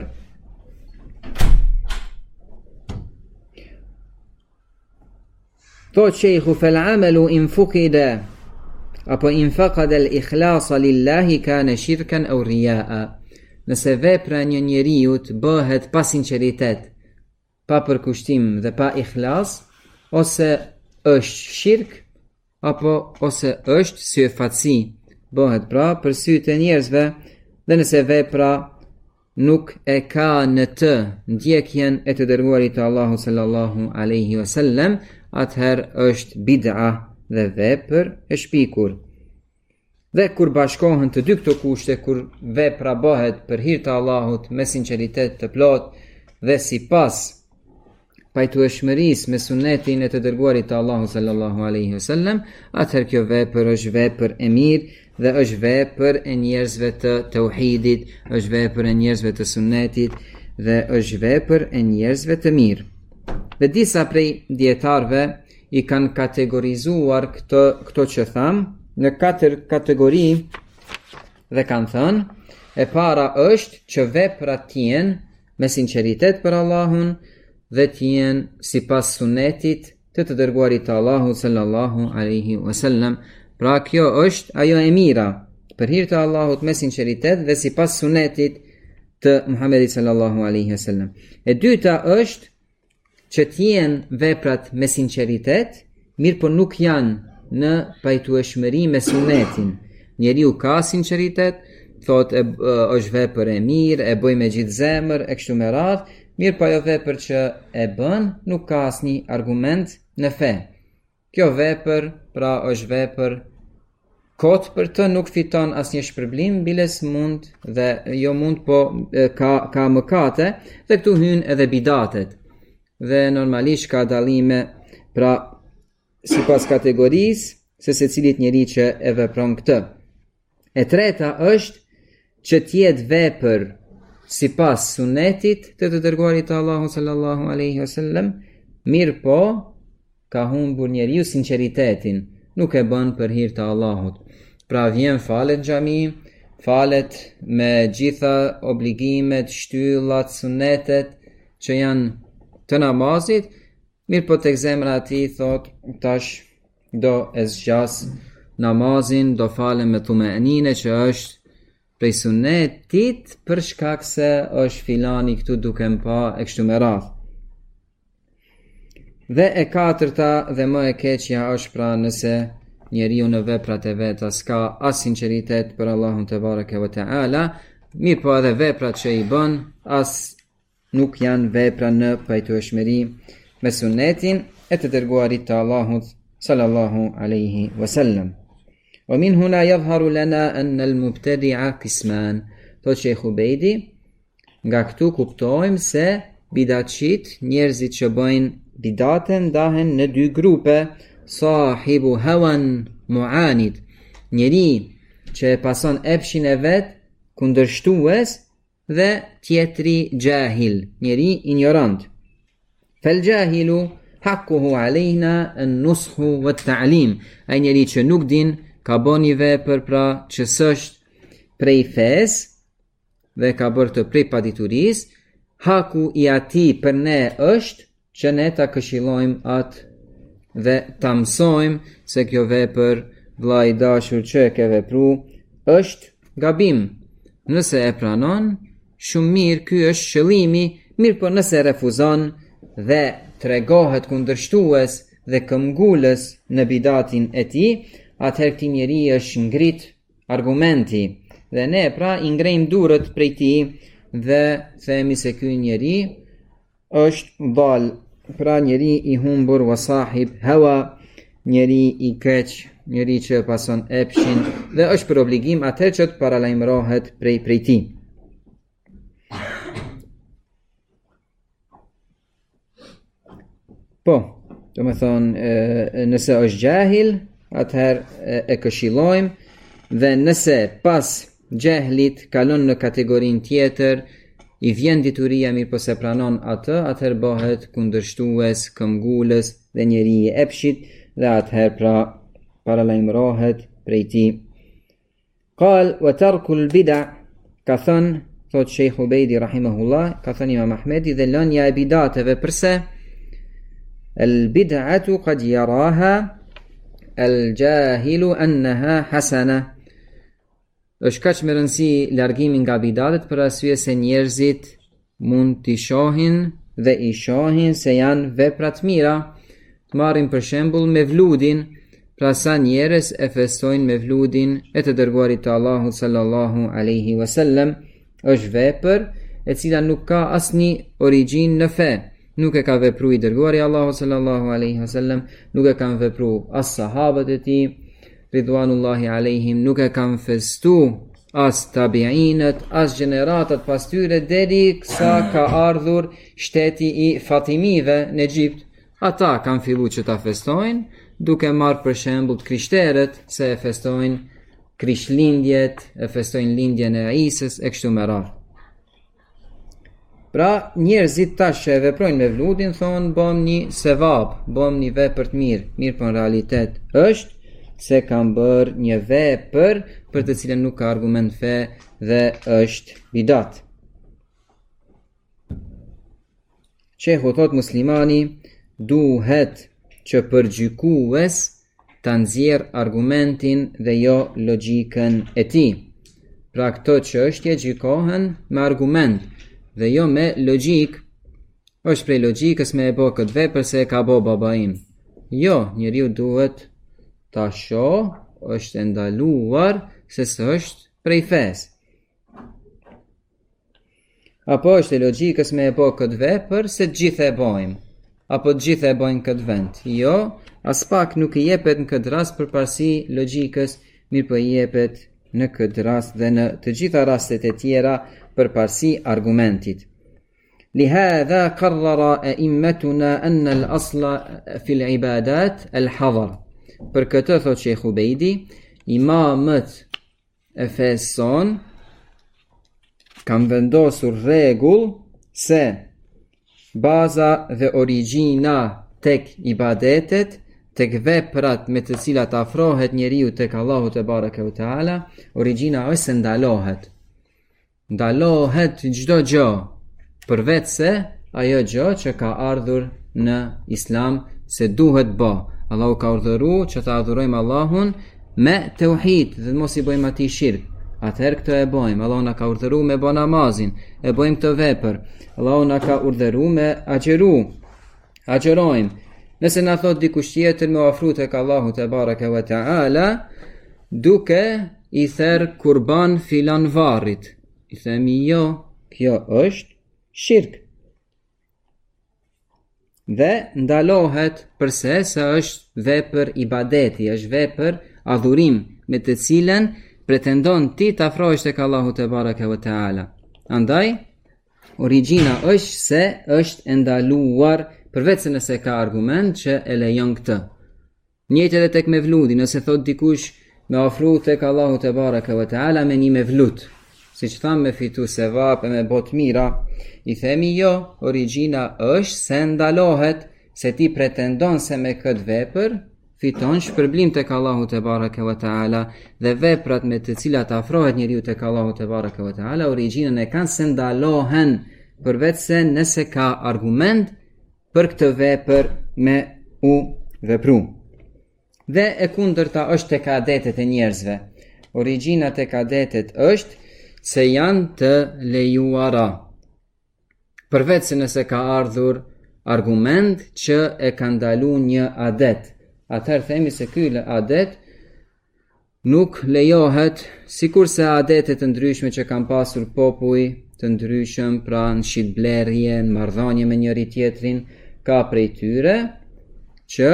Speaker 2: Thot Sheikhu, fel amelu in fuqida, apo in faqada al-ikhlasa lillahi kana shirkan au riaa. Nëse vepra një njeriut bëhet pa sinceritet, pa përkushtim dhe pa ikhlas, ose është shirk, apo ose është syfatsi, bëhet pra për sytë e njerëzve, dhe nëse vepra nuk e ka në të ndjekjen e të dërguarit të Allahu sallallahu alaihi wasallam, atëherë është bid'a dhe vepër e shpikur. Dhe kur bashkohen të dy këto kushte, kur vepra bëhet për hir të Allahut me sinqeritet të plot dhe sipas pajtueshmërisë me sunetin e të dërguarit të Allahut sallallahu alaihi wasallam, atëherë kjo vepër është vepër e mirë dhe është vepër e njerëzve të tauhidit, është vepër e njerëzve të sunetit dhe është vepër e njerëzve të mirë. Dhe disa prej dietarëve i kanë kategorizuar këto që tham në 4 kategori dhe kanë thënë: e para është që veprat t'jen me sinqeritet për Allahun dhe t'jen sipas sunetit të dërguarit të Allahut sallallahu alaihi wasallam. Pra kjo është ajo e mira, për hir të Allahut me sinqeritet dhe sipas sunetit të Muhamedit sallallahu alaihi wasallam. E dyta është që t'jen veprat me sinqeritet, mirë po nuk janë në pajtueshmëri me sunetin. Njeriu ka sinqeritet, thot është vepër e mirë, e bëj me gjithë zemër, e kështu me radhë, mirë po ajo vepër që e bën nuk ka asnjë argument në fe. Kjo vepër pra është vepër kot për të, nuk fiton asnjë shpërblim, biles mund dhe jo mund, po ka mëkate, dhe këtu hyn edhe bidatet. Dhe normalisht ka dallime pra sipas kategorisë se secilit njeri që e vepron këtë. E treta është që t'jetë vepër sipas sunetit të dërguarit të Allahu sallallahu alaihi wasallam, mirë po ka humbur njeriu sinqeritetin, nuk e bën për hir të Allahut. Pra vjen falet xhami, falet me gjitha obligimet, shtyllat, sunetet që janë të namazit, mirë po tek zemra e tij thot tash do e zgjas namazin, do falem me tumenine që është prej sunetit për shkak se është filani këtu duke më pa e kështu me radhë. Dhe e katërta dhe më e keqja është pra nëse njeriu në veprat e veta s'ka as sinqeritet për Allahun te bareke ve teala, mirë po edhe veprat që i bën as nuk janë vepra në pajtueshmëri me sunetin e të dërguarit të Allahut sallallahu alaihi wasallam. Wa min huna yadhharu lana an al-mubtadi'a qisman. Thot Sheikh Ubeidi, nga këtu kuptojmë se bidatçit, njerëzit që bëjnë bidate, ndahen në 2 grupe: sahibu hawan mu'anid, njeri që e pason epshin e vet, kundërshtues, dhe tjetri jahil, njeri ignorant. Fel jahilu haqquhu alejna an-nushu wat-ta'lim. Ai njeri që nuk din ka bën një vepër pra që s'është prej fes dhe ka bërë të prej padituris, haku i atij për ne është që ne ta këshillojmë atë dhe ta mësojmë se kjo vepër, vlla i dashur, që e ke vepru është gabim. Nëse e pranon, shumë mirë, ky është qëllimi, mirë po nëse refuzon dhe tregohet kundërshtues dhe këmbgulës në bidatin e tij, atëherë këtij njeri është ngrit argumenti dhe ne pra i ngrejmë durët prej tij dhe themi se ky njeri është dal, pra njeri i humbur, wa sahib hawa, njeri i keq, njeri që pason epshin dhe është për obligim atëherë që të paralajmërohet prej tij. Po, do me thonë, nëse është gjahil, atëherë e këshillojmë, dhe nëse pas gjahlit kalon në kategorin tjetër, i vjen dituria mirë po se pranon atë, atëherë bëhet kundërshtues, këmbgulës dhe njeri i epshit, dhe atëherë pra paralajmërohet prej tij. Qal wa tarkul bid'a, ka thënë, thot Sheikh Ubeidi rahimahullah, ka thënë Imam Ahmedi, dhe lënia e bidateve, përse? البدعة قد يراها الجاهل أنها حسنة. është kaq më rëndësi largimi nga bidatet për arsye se njerëzit mund t'i shohin dhe i shohin se janë vepra të mira. Të marrim për shembull mevludin, pra sa njerëz e festojnë mevludin e të dërguarit të Allahut sallallahu alaihi wasallam, është vepër e cila nuk ka asnjë origjinë në fe. Nuk e ka vepruar i dërguari Allahut sallallahu alaihi wasallam, nuk e kanë vepruar as sahabët e tij ridwanullahi alaihim, nuk e kanë festu as tabiinët, as gjeneratat pas tyre deri sa ka ardhur shteti i Fatimive në Egjipt. Ata kanë filluar që ta festojnë, duke marrë për shembull krishterët se e festojnë krishtlindjet, e festojnë lindjen e Isës e kështu me radhë. Pra njerëzit tash që e veprojnë mevludin thonë bëm një sevap, bëm një vepër të mirë, mirë për në realitet është se kam bërë një vepër për të cilën nuk ka argument fe dhe është bidat. Shehu thot muslimani duhet që përgjykues ta nxjerr argumentin dhe jo logjikën e tij. Pra këto çështje gjykohen me argument dhe jo me logjik. Është prej logjikës me e bë këtë vepër se e ka bë baba im. Jo, njeriu duhet ta shoh, është ndaluar se s'është prej fesë. Apo është e logjikës me e bë këtë vepër se të gjithë e bojmë, apo të gjithë e bojnë këtë vend. Jo, as pak nuk i jepet në këtë rast përparësi logjikës, mirë po i jepet në këtë rast dhe në të gjitha rastet e tjera përparësi argumentit. Lihadha qarrara a'immatuna anna al-asla fi al-ibadat al-hadar. Për këtë thot Sheikh Ubeidi, imamët e fesë son kanë vendosur rregull se baza dhe origjina tek ibadetet, tek veprat me të cilat afrohet njeriu tek Allahu te bareke ve teala, origjina është se ndalohet. Ndalohet çdo gjë, përveç se ajo gjë që ka ardhur në Islam se duhet bë. Allahu ka urdhëruar që ta adhurojmë Allahun me tauhid dhe mos i bëjmë atij shirk. Atëherë këtë e bëjmë. Allahu na ka urdhëruar me bë namazin, e bëjmë këtë vepër. Allahu na ka urdhëruar me agjerojmë. Nëse na thot dikush tjetër me ofru tek Allahu te bareke ve teala, duke i therr kurban filan varrit, i themi jo, kjo është shirk. Dhe ndalohet përse se është vepër ibadeti, është vepër adhurim me të cilën pretendon ti të afrohesh tek Allahu te bareke ve teala. Andaj origjina është se është ndaluar përveç se nëse ka argument që e lejon këtë. Njëjtë edhe tek mevludi, nëse thot dikush me ofru tek Allahu te bareke ve teala me një mevlud, siç tham me fitu sevap e me bot mira, i themi jo, origjina është se ndalohet, se ti pretendon se me këtë vepër fiton shpërblim tek Allahu te bareke ve teala dhe veprat me të cilat afrohet njeriu tek Allahu te bareke ve teala origjinën e kanë se ndalohen, përveç se nëse ka argument për këtë vepër me u vepru. Dhe e kundërta është tek adetet e njerëzve. Origjina tek adetet është se janë të lejuara, përveç se nëse ka ardhur argument që e ka ndalu një adet. Atëherë themi se ky adet nuk lejohet, sikur se adetet të ndryshme që kanë pasur popuj të ndryshëm, pra në shitblerje, në marrëdhënie me njëri tjetrin, ka prej tyre që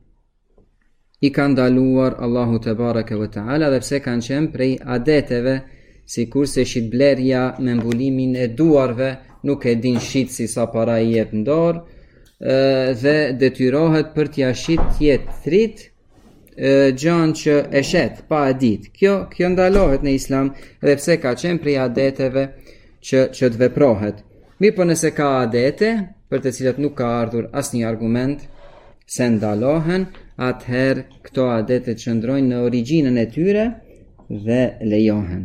Speaker 2: i ka ndaluar Allahu te bareke ve teala dhe pse kanë qenë prej adeteve, sikur se shitblerja me mbulimin e duarve nuk e din shit si sa para i jep në dorë dhe detyrohet për t'ia shit tjetrit gjën që e shet pa e ditë. Kjo ndalohet në Islam dhe pse ka qenë prej adeteve që të veprohet. Mirë po nëse ka adete për të cilat nuk ka ardhur asnjë argument se ndalohen, atëherë këto adete qëndrojnë në origjinën e tyre dhe lejohen.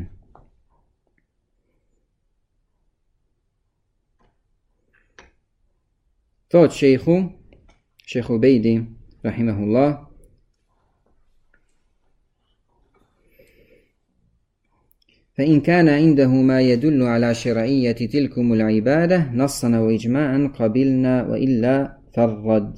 Speaker 2: Thot Sheikh Ubejdi rahimahullah: فإن كان عنده ما يدل على شرعية تلكم العبادة نصا وإجماعا قبلنا وإلا فرد.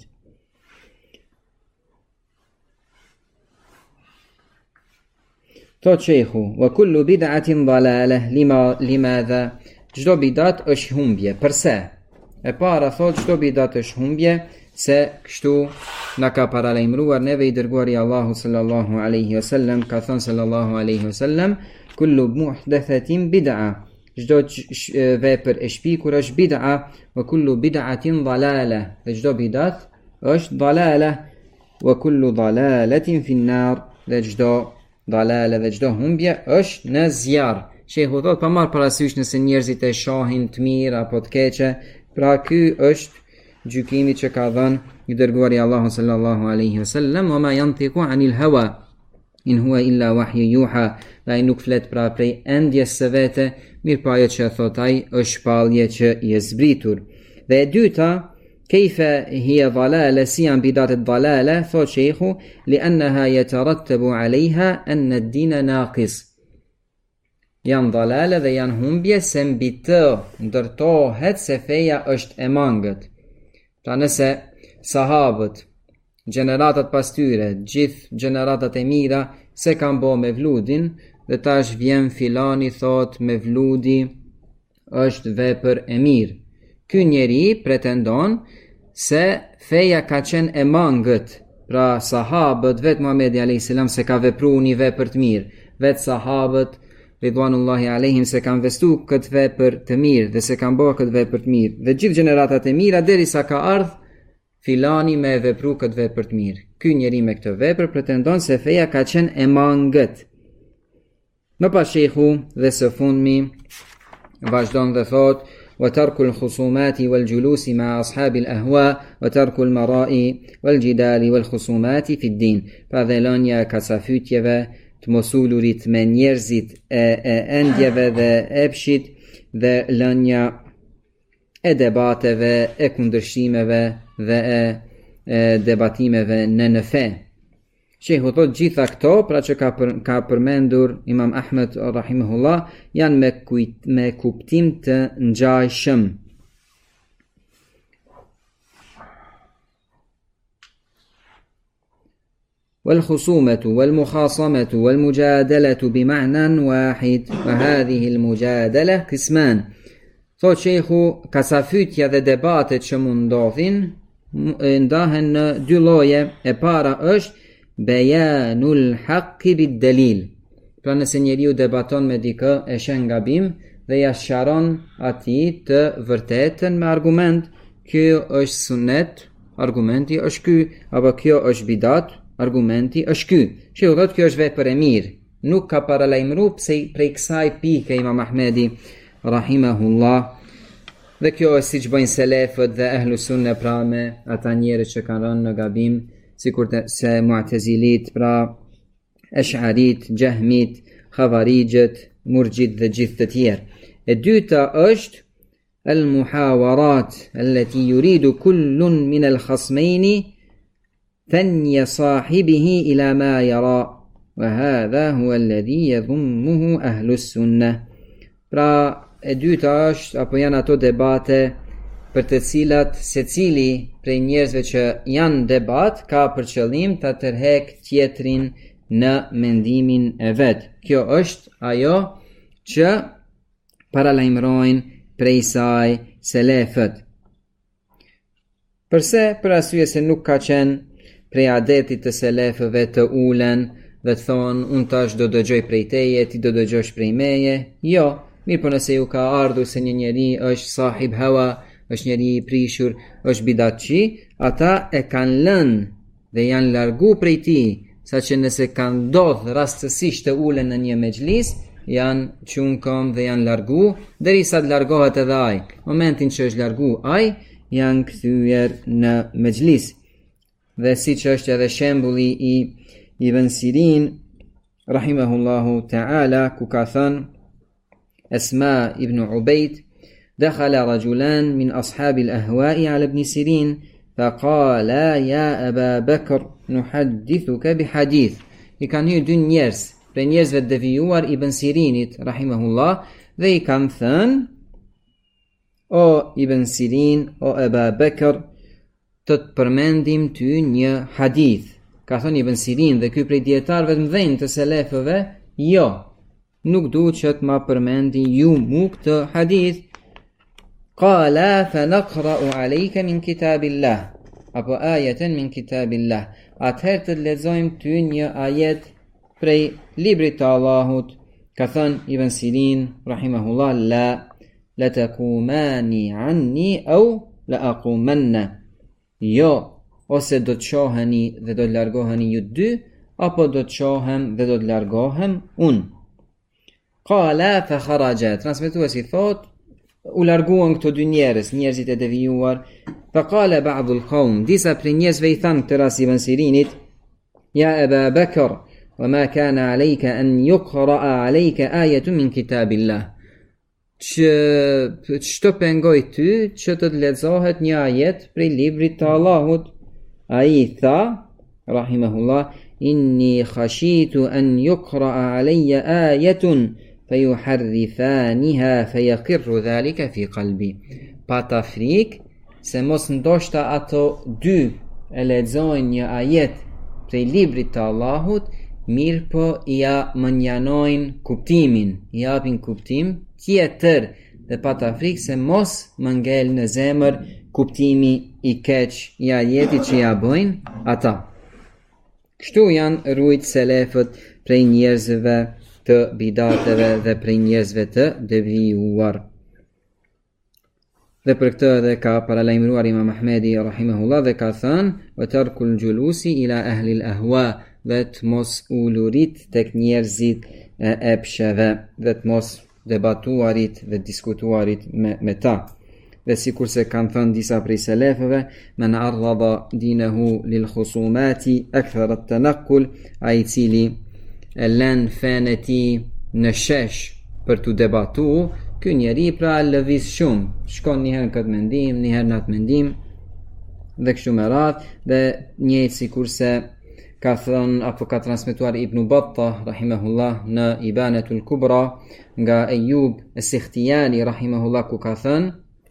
Speaker 2: شيخ: وكل بدعة ضلالة. لماذا؟ Çdo bidat është humbje. Përse? E para thot çdo bidat është humbje se kështu na ka paralajmëruar neve i dërguari Allahu sallallahu alaihi wasallam, ka thënë sallallahu alaihi wasallam: kullu muhdathatin bid'a. Çdo vepër e shpikur është bid'a, wa kullu bid'atin dalala. Dhe çdo bidat është dalala, wa kullu dalalatin fi an-nar. Dhe çdo dalale dhe çdo humbje është në zjarr. Shehu thot pa marr parasysh nëse njerëzit e shohin të mirë apo të keqe, pra ky është gjykimi që ka dhënë i dërguari Allahu sallallahu alaihi wasallam: "Wa ma yantiqu anil hawa in huwa illa wahyu yuha." Ai nuk flet pra prej endjes së vete, mirë pa ajo që thot ai është shpallje që i është zbritur. Dhe e dyta: كيف هي ضلالة سيان بدعة الضلالة؟ thot sheikhu: لأنها يترتب عليها أن الدين ناقص. Janë dalale dhe janë humbje se mbi të ndërtohet se feja është e mangët. Pra nëse sahabët, gjeneratat pas tyre, gjithë gjeneratat e mira se kanë bo me vludin, dhe tash vjen filani thot me vludi është vepër e mirë. Ky njeri pretendon se feja ka qenë e mangët. Pra sahabët, vetë Muhamedi a.s. se ka vepru një vepër të mirë, vetë sahabët ridwanullahi alehim se kanë vestu këtë vepër të mirë dhe se kanë bërë këtë vepër të mirë, dhe gjithë gjeneratat e mira derisa ka ardhë filani me vepru këtë vepër të mirë. Ky njeri me këtë vepër pretendon se feja ka qenë e mangët. Më pas sheikhu dhe së fundmi vazhdon dhe thot: وترك الخصومات والجلوس مع أصحاب الأهواء وترك المراء والجدال والخصومات في الدين. Dhe lënia e kasafytjeve, të mosulurit me njerëzit e endjeve dhe epshit, dhe lënia e debateve, e kundërshimeve dhe e debatimeve në fe. Sheikhu thot gjitha këto, pra që ka përmendur Imam Ahmed rahimahullah, janë me kuptim të ngjajshëm. والخصومة والمخاصمة والمجادلة بمعنى واحد وهذه المجادلة قسمان. Thot sheikhu, kasafytja dhe debatet që mund ndahen në dy lloje. E para është bejanul haqqi bid dalil. Pra nëse njeriu debaton me dikë e shen gabim dhe ja sqaron atij të vërtetën me argument, kjo është sunnet, argumenti është ky, apo kjo është bidat, argumenti është ky. Shehu thot kjo është vepër e mirë. Nuk ka paralajmëru pse prej kësaj pike Imam Ahmedi rahimahullah. Dhe kjo është siç bëjnë selefët dhe ehlu sunne, pra me ata njerëz që kanë rënë në gabim, sikur se Mu'tazilit, pra Ash'arit, Jahmit, Khawarijët, Murgjit dhe gjithë të tjerë. E dyta është al-muhawarat allati yuridu kullun min al-khasmaini thanya sahibihi ila ma yara wa hadha huwa alladhi yadhummuhu ahlu sunnah. Pra e dyta është, apo janë ato debate për të cilat secili prej njerëzve që janë debat ka për qëllim ta tërheq tjetrin në mendimin e vet. Kjo është ajo që paralajmërojnë prej saj selefët. Përse? Për arsye se nuk ka qenë prej adetit të selefëve të ulen dhe të thonë unë tash do dëgjoj prej teje, ti do dëgjosh prej meje. Jo, mirë, po nëse ju ka ardhur se një njeri është sahib hawa, është njeri i prishur, është bidatçi, ata e kanë lënë dhe janë largu prej tij, saqë nëse kanë ndodhur rastësisht të ulen në një mexhlis, janë qunë kom dhe janë largu derisa të largohet edhe ai. Momentin që është largu ai, janë kthyer në mexhlis. Dhe siç është edhe shembulli i Ibn Sirin rahimahullahu ta'ala, ku ka thënë Asma ibn Ubayd: دخل رجلان من أصحاب الأهواء على ابن سيرين فقالا يا أبا بكر نحدثك بحديث. I kanë hyrë dy njerëz, prej njerëzve të devijuar Ibn Sirinit rahimahullah, dhe I kanë thënë: O Ibn Sirin, o Aba Bekër, të përmendim ty një hadith. Ka thënë Ibn Sirin dhe ky prej dietarëve të mëdhenj të selefëve, jo, nuk duhet që të ma përmendi ju mu këtë hadith. Qala fa naqra'u alayka min kitabillah, apo ayatan min kitabillah. Atëherë të lexojmë ty një ajet prej librit të Allahut. Ka thënë Ibn Sirin rahimahullah: la takumani anni au la aqumanna. Jo, ose do të shoheni dhe do të largoheni ju dy, apo do të shohem dhe do të largohem unë. Qala fa kharaja. Transmetuesi thot, u larguan këto dy njerëz, njerëzit e devijuar. Fa qala ba'd al-qawm, disa prej njerëzve I thanë këtë rast Ibn Sirinit: Ya Aba Bakr, wa ma kana alayka an yuqra'a alayka ayatun min kitabillah. Ç'to pengoj ty që të lexohet një ajet prej librit të Allahut? Ai tha rahimahullah: inni khashitu an yuqra'a alayya ayatun fayuharrifaniha fayaqirru dhalika fi qalbi. Pata frikë se mos ndoshta ato dy e lexojnë një ajet prej librit të Allahut, mirë po ja mënjanojnë kuptimin, I japin kuptim tjetër, dhe pata frikë se mos më ngel në zemër kuptimi I keq I ajetit që ja bëjnë ata. Kështu janë rujt selefët prej njerëzve të bidateve dhe prej njerëzve të devijuar. Dhe për këtë dhe ka paralajmëruar Imam Ahmedi rahimahullah dhe ka thënë: wa tarkul julusi ila ahli al-ahwa, dhe të mos ulurit tek njerëzit e epsheve, dhe të mos debatuarit dhe diskutuarit me ta. Dhe sikur se kanë thënë disa prej selefëve: men arrada dinahu lil khusumati akthar at-tanaqqul, ai cili e lën fen e tij në shesh për të debatu, ky njeri pra lëviz shumë, shkon një herë këtë mendim, një herë në atë mendim, dhe kështu me radhë. Dhe njëjtë sikurse ka thënë apo ka transmetuar Ibn Battah rahimahullah në Ibanatul Kubra nga Ejub as-Sikhtiyani rahimahullah, ku ka thënë: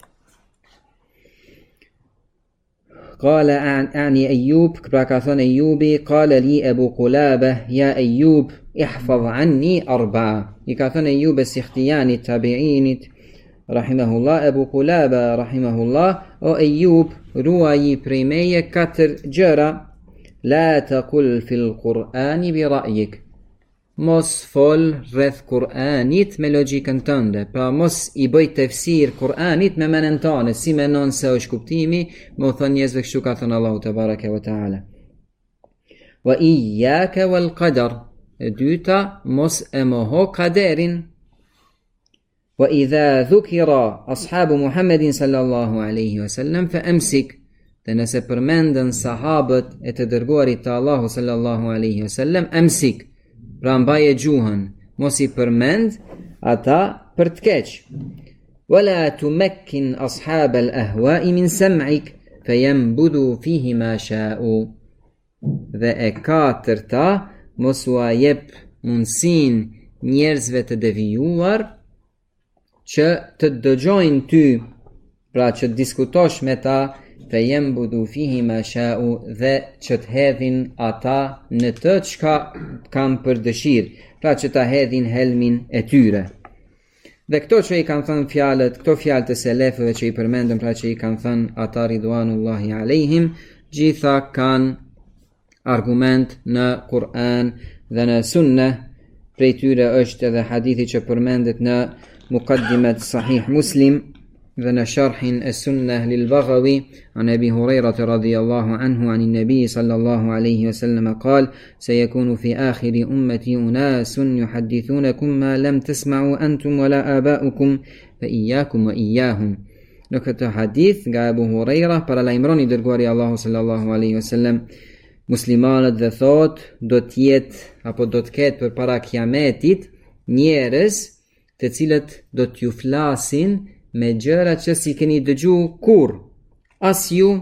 Speaker 2: Qala ani Ejub, pra ka thënë Ejubi: qala li Abu Qulaba ya Ejub ihfaz anni arba'a. I ka thënë Ejub as-Sikhtiyani tabi'init rahimahullah, Abu Qulaba rahimahullah: o Ejub, ruaji prej meje 4 gjëra. La taqul fil Qur'ani bi ra'yik, mos fol rreth Kur'anit me logjikën tënde, pra mos I bëj tefsir Kur'anit me menën tënde, si menon se është kuptimi, më thënë njerëzve kështu ka thënë Allahu te baraka wa taala. Wa iyyaka wal qadar, e dyta, mos e moho qaderin. Wa idha dhukira ashabu Muhammedin sallallahu alaihi wasallam fa amsik, dhe nëse përmendën sahabët e të dërguarit të Allahu sallallahu alaihi wasallam, amsik, pra mbaje gjuhën, mos I përmend ata për të keq. Wala tumakkin ashab al-ahwa'i min sam'ik fayambudhu fihi ma sha'u, dhe e katërta, mos u jep mundsin njerëzve të devijuar që të dëgjojnë ty, pra që të diskutosh me ta, fayambudhu fihi ma sha'u, dhe që të hedhin ata në të çka kanë për dëshirë, pra që ta hedhin helmin e tyre. Dhe këto që I kanë thënë fjalët, këto fjalë të selefëve që I përmendëm, pra që I kanë thënë ata ridwanullahi alejhim, gjitha kanë argument në Kur'an dhe në Sunne. Prej tyre është edhe hadithi që përmendet në Muqaddimet Sahih Muslim dhe në sharhin e Sunnah lil Baghawi an Abi Hurairah radhiyallahu anhu an an-nabi sallallahu alayhi wa sallam qala sayakunu fi akhir ummati unasun yuhaddithunakum ma lam tasma'u antum wala aba'ukum fa iyyakum wa iyyahum. Në këtë hadith nga Abu Hurairah paralajmëron I dërguari Allahu sallallahu alayhi wa sallam muslimanët dhe thot, do të jetë apo do të ketë përpara kiametit njerëz të cilët do t'ju flasin me gjëra që si keni dëgju kur, as ju,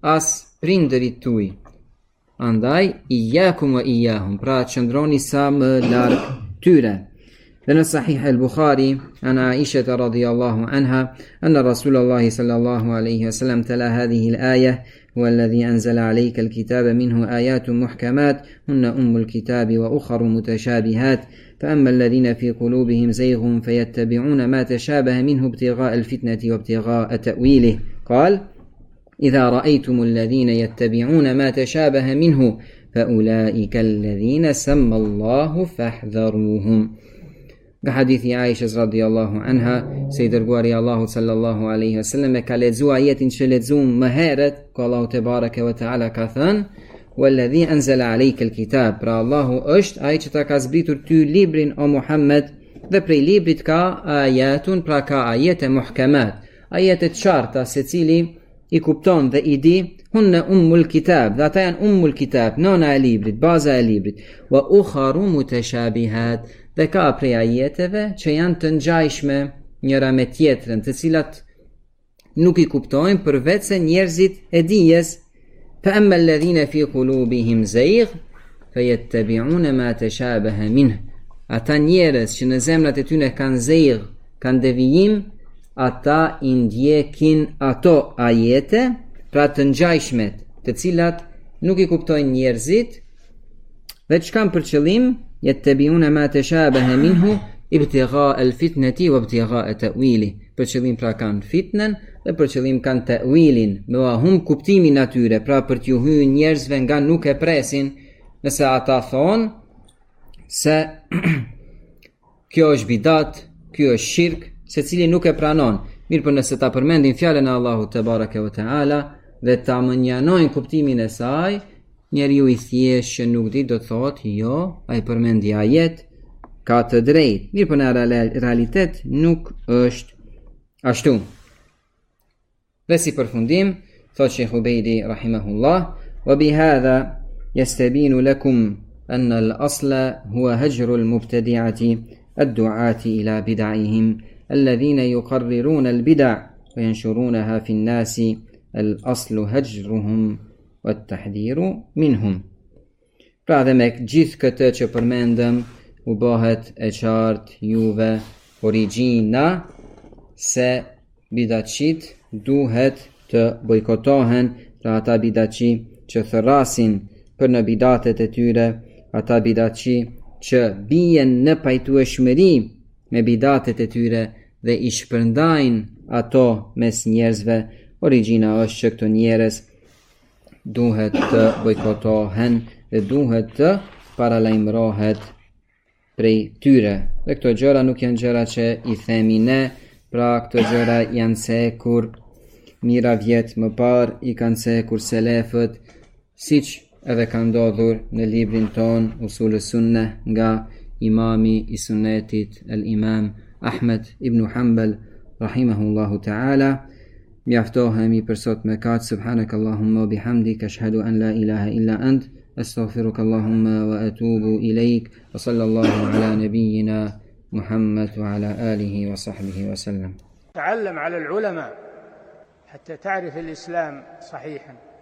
Speaker 2: as prindërit tuaj. Andaj, iyyakum wa iyyahum, pra qëndroni sa më larg tyre. Dhe në Sahih al-Bukhari, ana Aisha radhiyallahu anha, anna Rasulullah sallallahu alaihi wasallam tala hadhihi al-ayah هو الذي أنزل عليك الكتاب منه آيات محكمات هن أم الكتاب وأخر متشابهات فأما الذين في قلوبهم زيغ فيتبعون ما تشابه منه ابتغاء الفتنة وابتغاء تأويله. قال: إذا رأيتم الذين يتبعون ما تشابه منه فأولئك الذين سمى الله فاحذروهم. Hadith i Aishës radhiyallahu anha, se I dërguari Allahu sallallahu alaihi wasallam ka lexuar ajetin që lexuam më herët, ku Allahu te bareke ve teala ka thënë: "Walladhi anzala alayka al-kitab", pra Allahu është ai që ta ka zbritur ty librin o Muhammed, dhe prej librit ka ayatun, pra ka ajete muhkamat, ajete të qarta secili I kupton dhe I di. Hunna ummul kitab, dhe ata janë ummul kitab, nona e librit, baza e librit. Wa ukharu mutashabihat, dhe ka prej ajeteve që janë të ngjajshme njëra me tjetrën, të cilat nuk I kuptojnë përveç se njerëzit e dijes. Fa amma alladhina fi qulubihim zayg fayattabi'una ma tashabaha minhu, ata njerëz që në zemrat e tyre kanë zayg, kanë devijim, ata I ndjekin ato ajete, pra të ngjajshmet, të cilat nuk I kuptojnë njerëzit, dhe që kanë për qëllim yattabi'una ma tashabaha minhu ibtigha al-fitnati wa ibtigha ta'wili, për qëllim pra kanë fitnen dhe për qëllim kanë ta'wilin, me hum kuptimin atyre, pra për t'ju hyrë njerëzve nga nuk e presin, nëse ata thonë se kjo është bidat, kjo është shirk, se cili nuk e pranon. Mirë, për nëse ta përmendin fjalën e Allahut te bareke ve teala dhe ta mënjanojnë kuptimin e saj, njeriu I thjesht që nuk di do të thotë jo, ai përmendi ajet, ka të drejtë. Mirë, për në realitet nuk është ashtu. Dhe si përfundim, thot Sheikh Ubeidi rahimahullah: "Wa bihadha yastabinu lakum anna al-asla huwa hajru al-mubtadi'ati ad-du'ati ila bid'ihim alladhina yuqarriruna al-bid'a wa yanshurunaha fi an-nasi al-aslu hajruhum wat-tahdhiru minhum." Pra dhe me gjithë këtë që përmendëm, u bëhet e qartë juve origjina se bidatçit duhet të bojkotohen, pra ata bidatçi që thërrasin për në bidatet e tyre, ata bidatçi që bien në pajtueshmëri me bidatet e tyre dhe I shpërndajnë ato mes njerëzve. Origjina është që këto njerëz duhet të bojkotohen dhe duhet të paralajmërohet prej tyre. Dhe këto gjëra nuk janë gjëra që I themi ne, pra këto gjëra janë se kur mira vjet më parë I kanë se kur selefët, siç edhe ka ndodhur në librin ton Usul Sunnah nga imami I sunnetit al-Imam Ahmed ibn Hanbal rahimahullahu ta'ala. Mjaftohemi për sot me katë. Subhanakallahumma bihamdik, ashhadu an la ilaha illa ant, astaghfiruka Allahumma wa atubu ilaik, wa sallallahu ala nabiyyina Muhammad wa ala alihi wa sahbihi wa sallam.
Speaker 1: تعلم على العلماء حتى تعرف الإسلام صحيحا.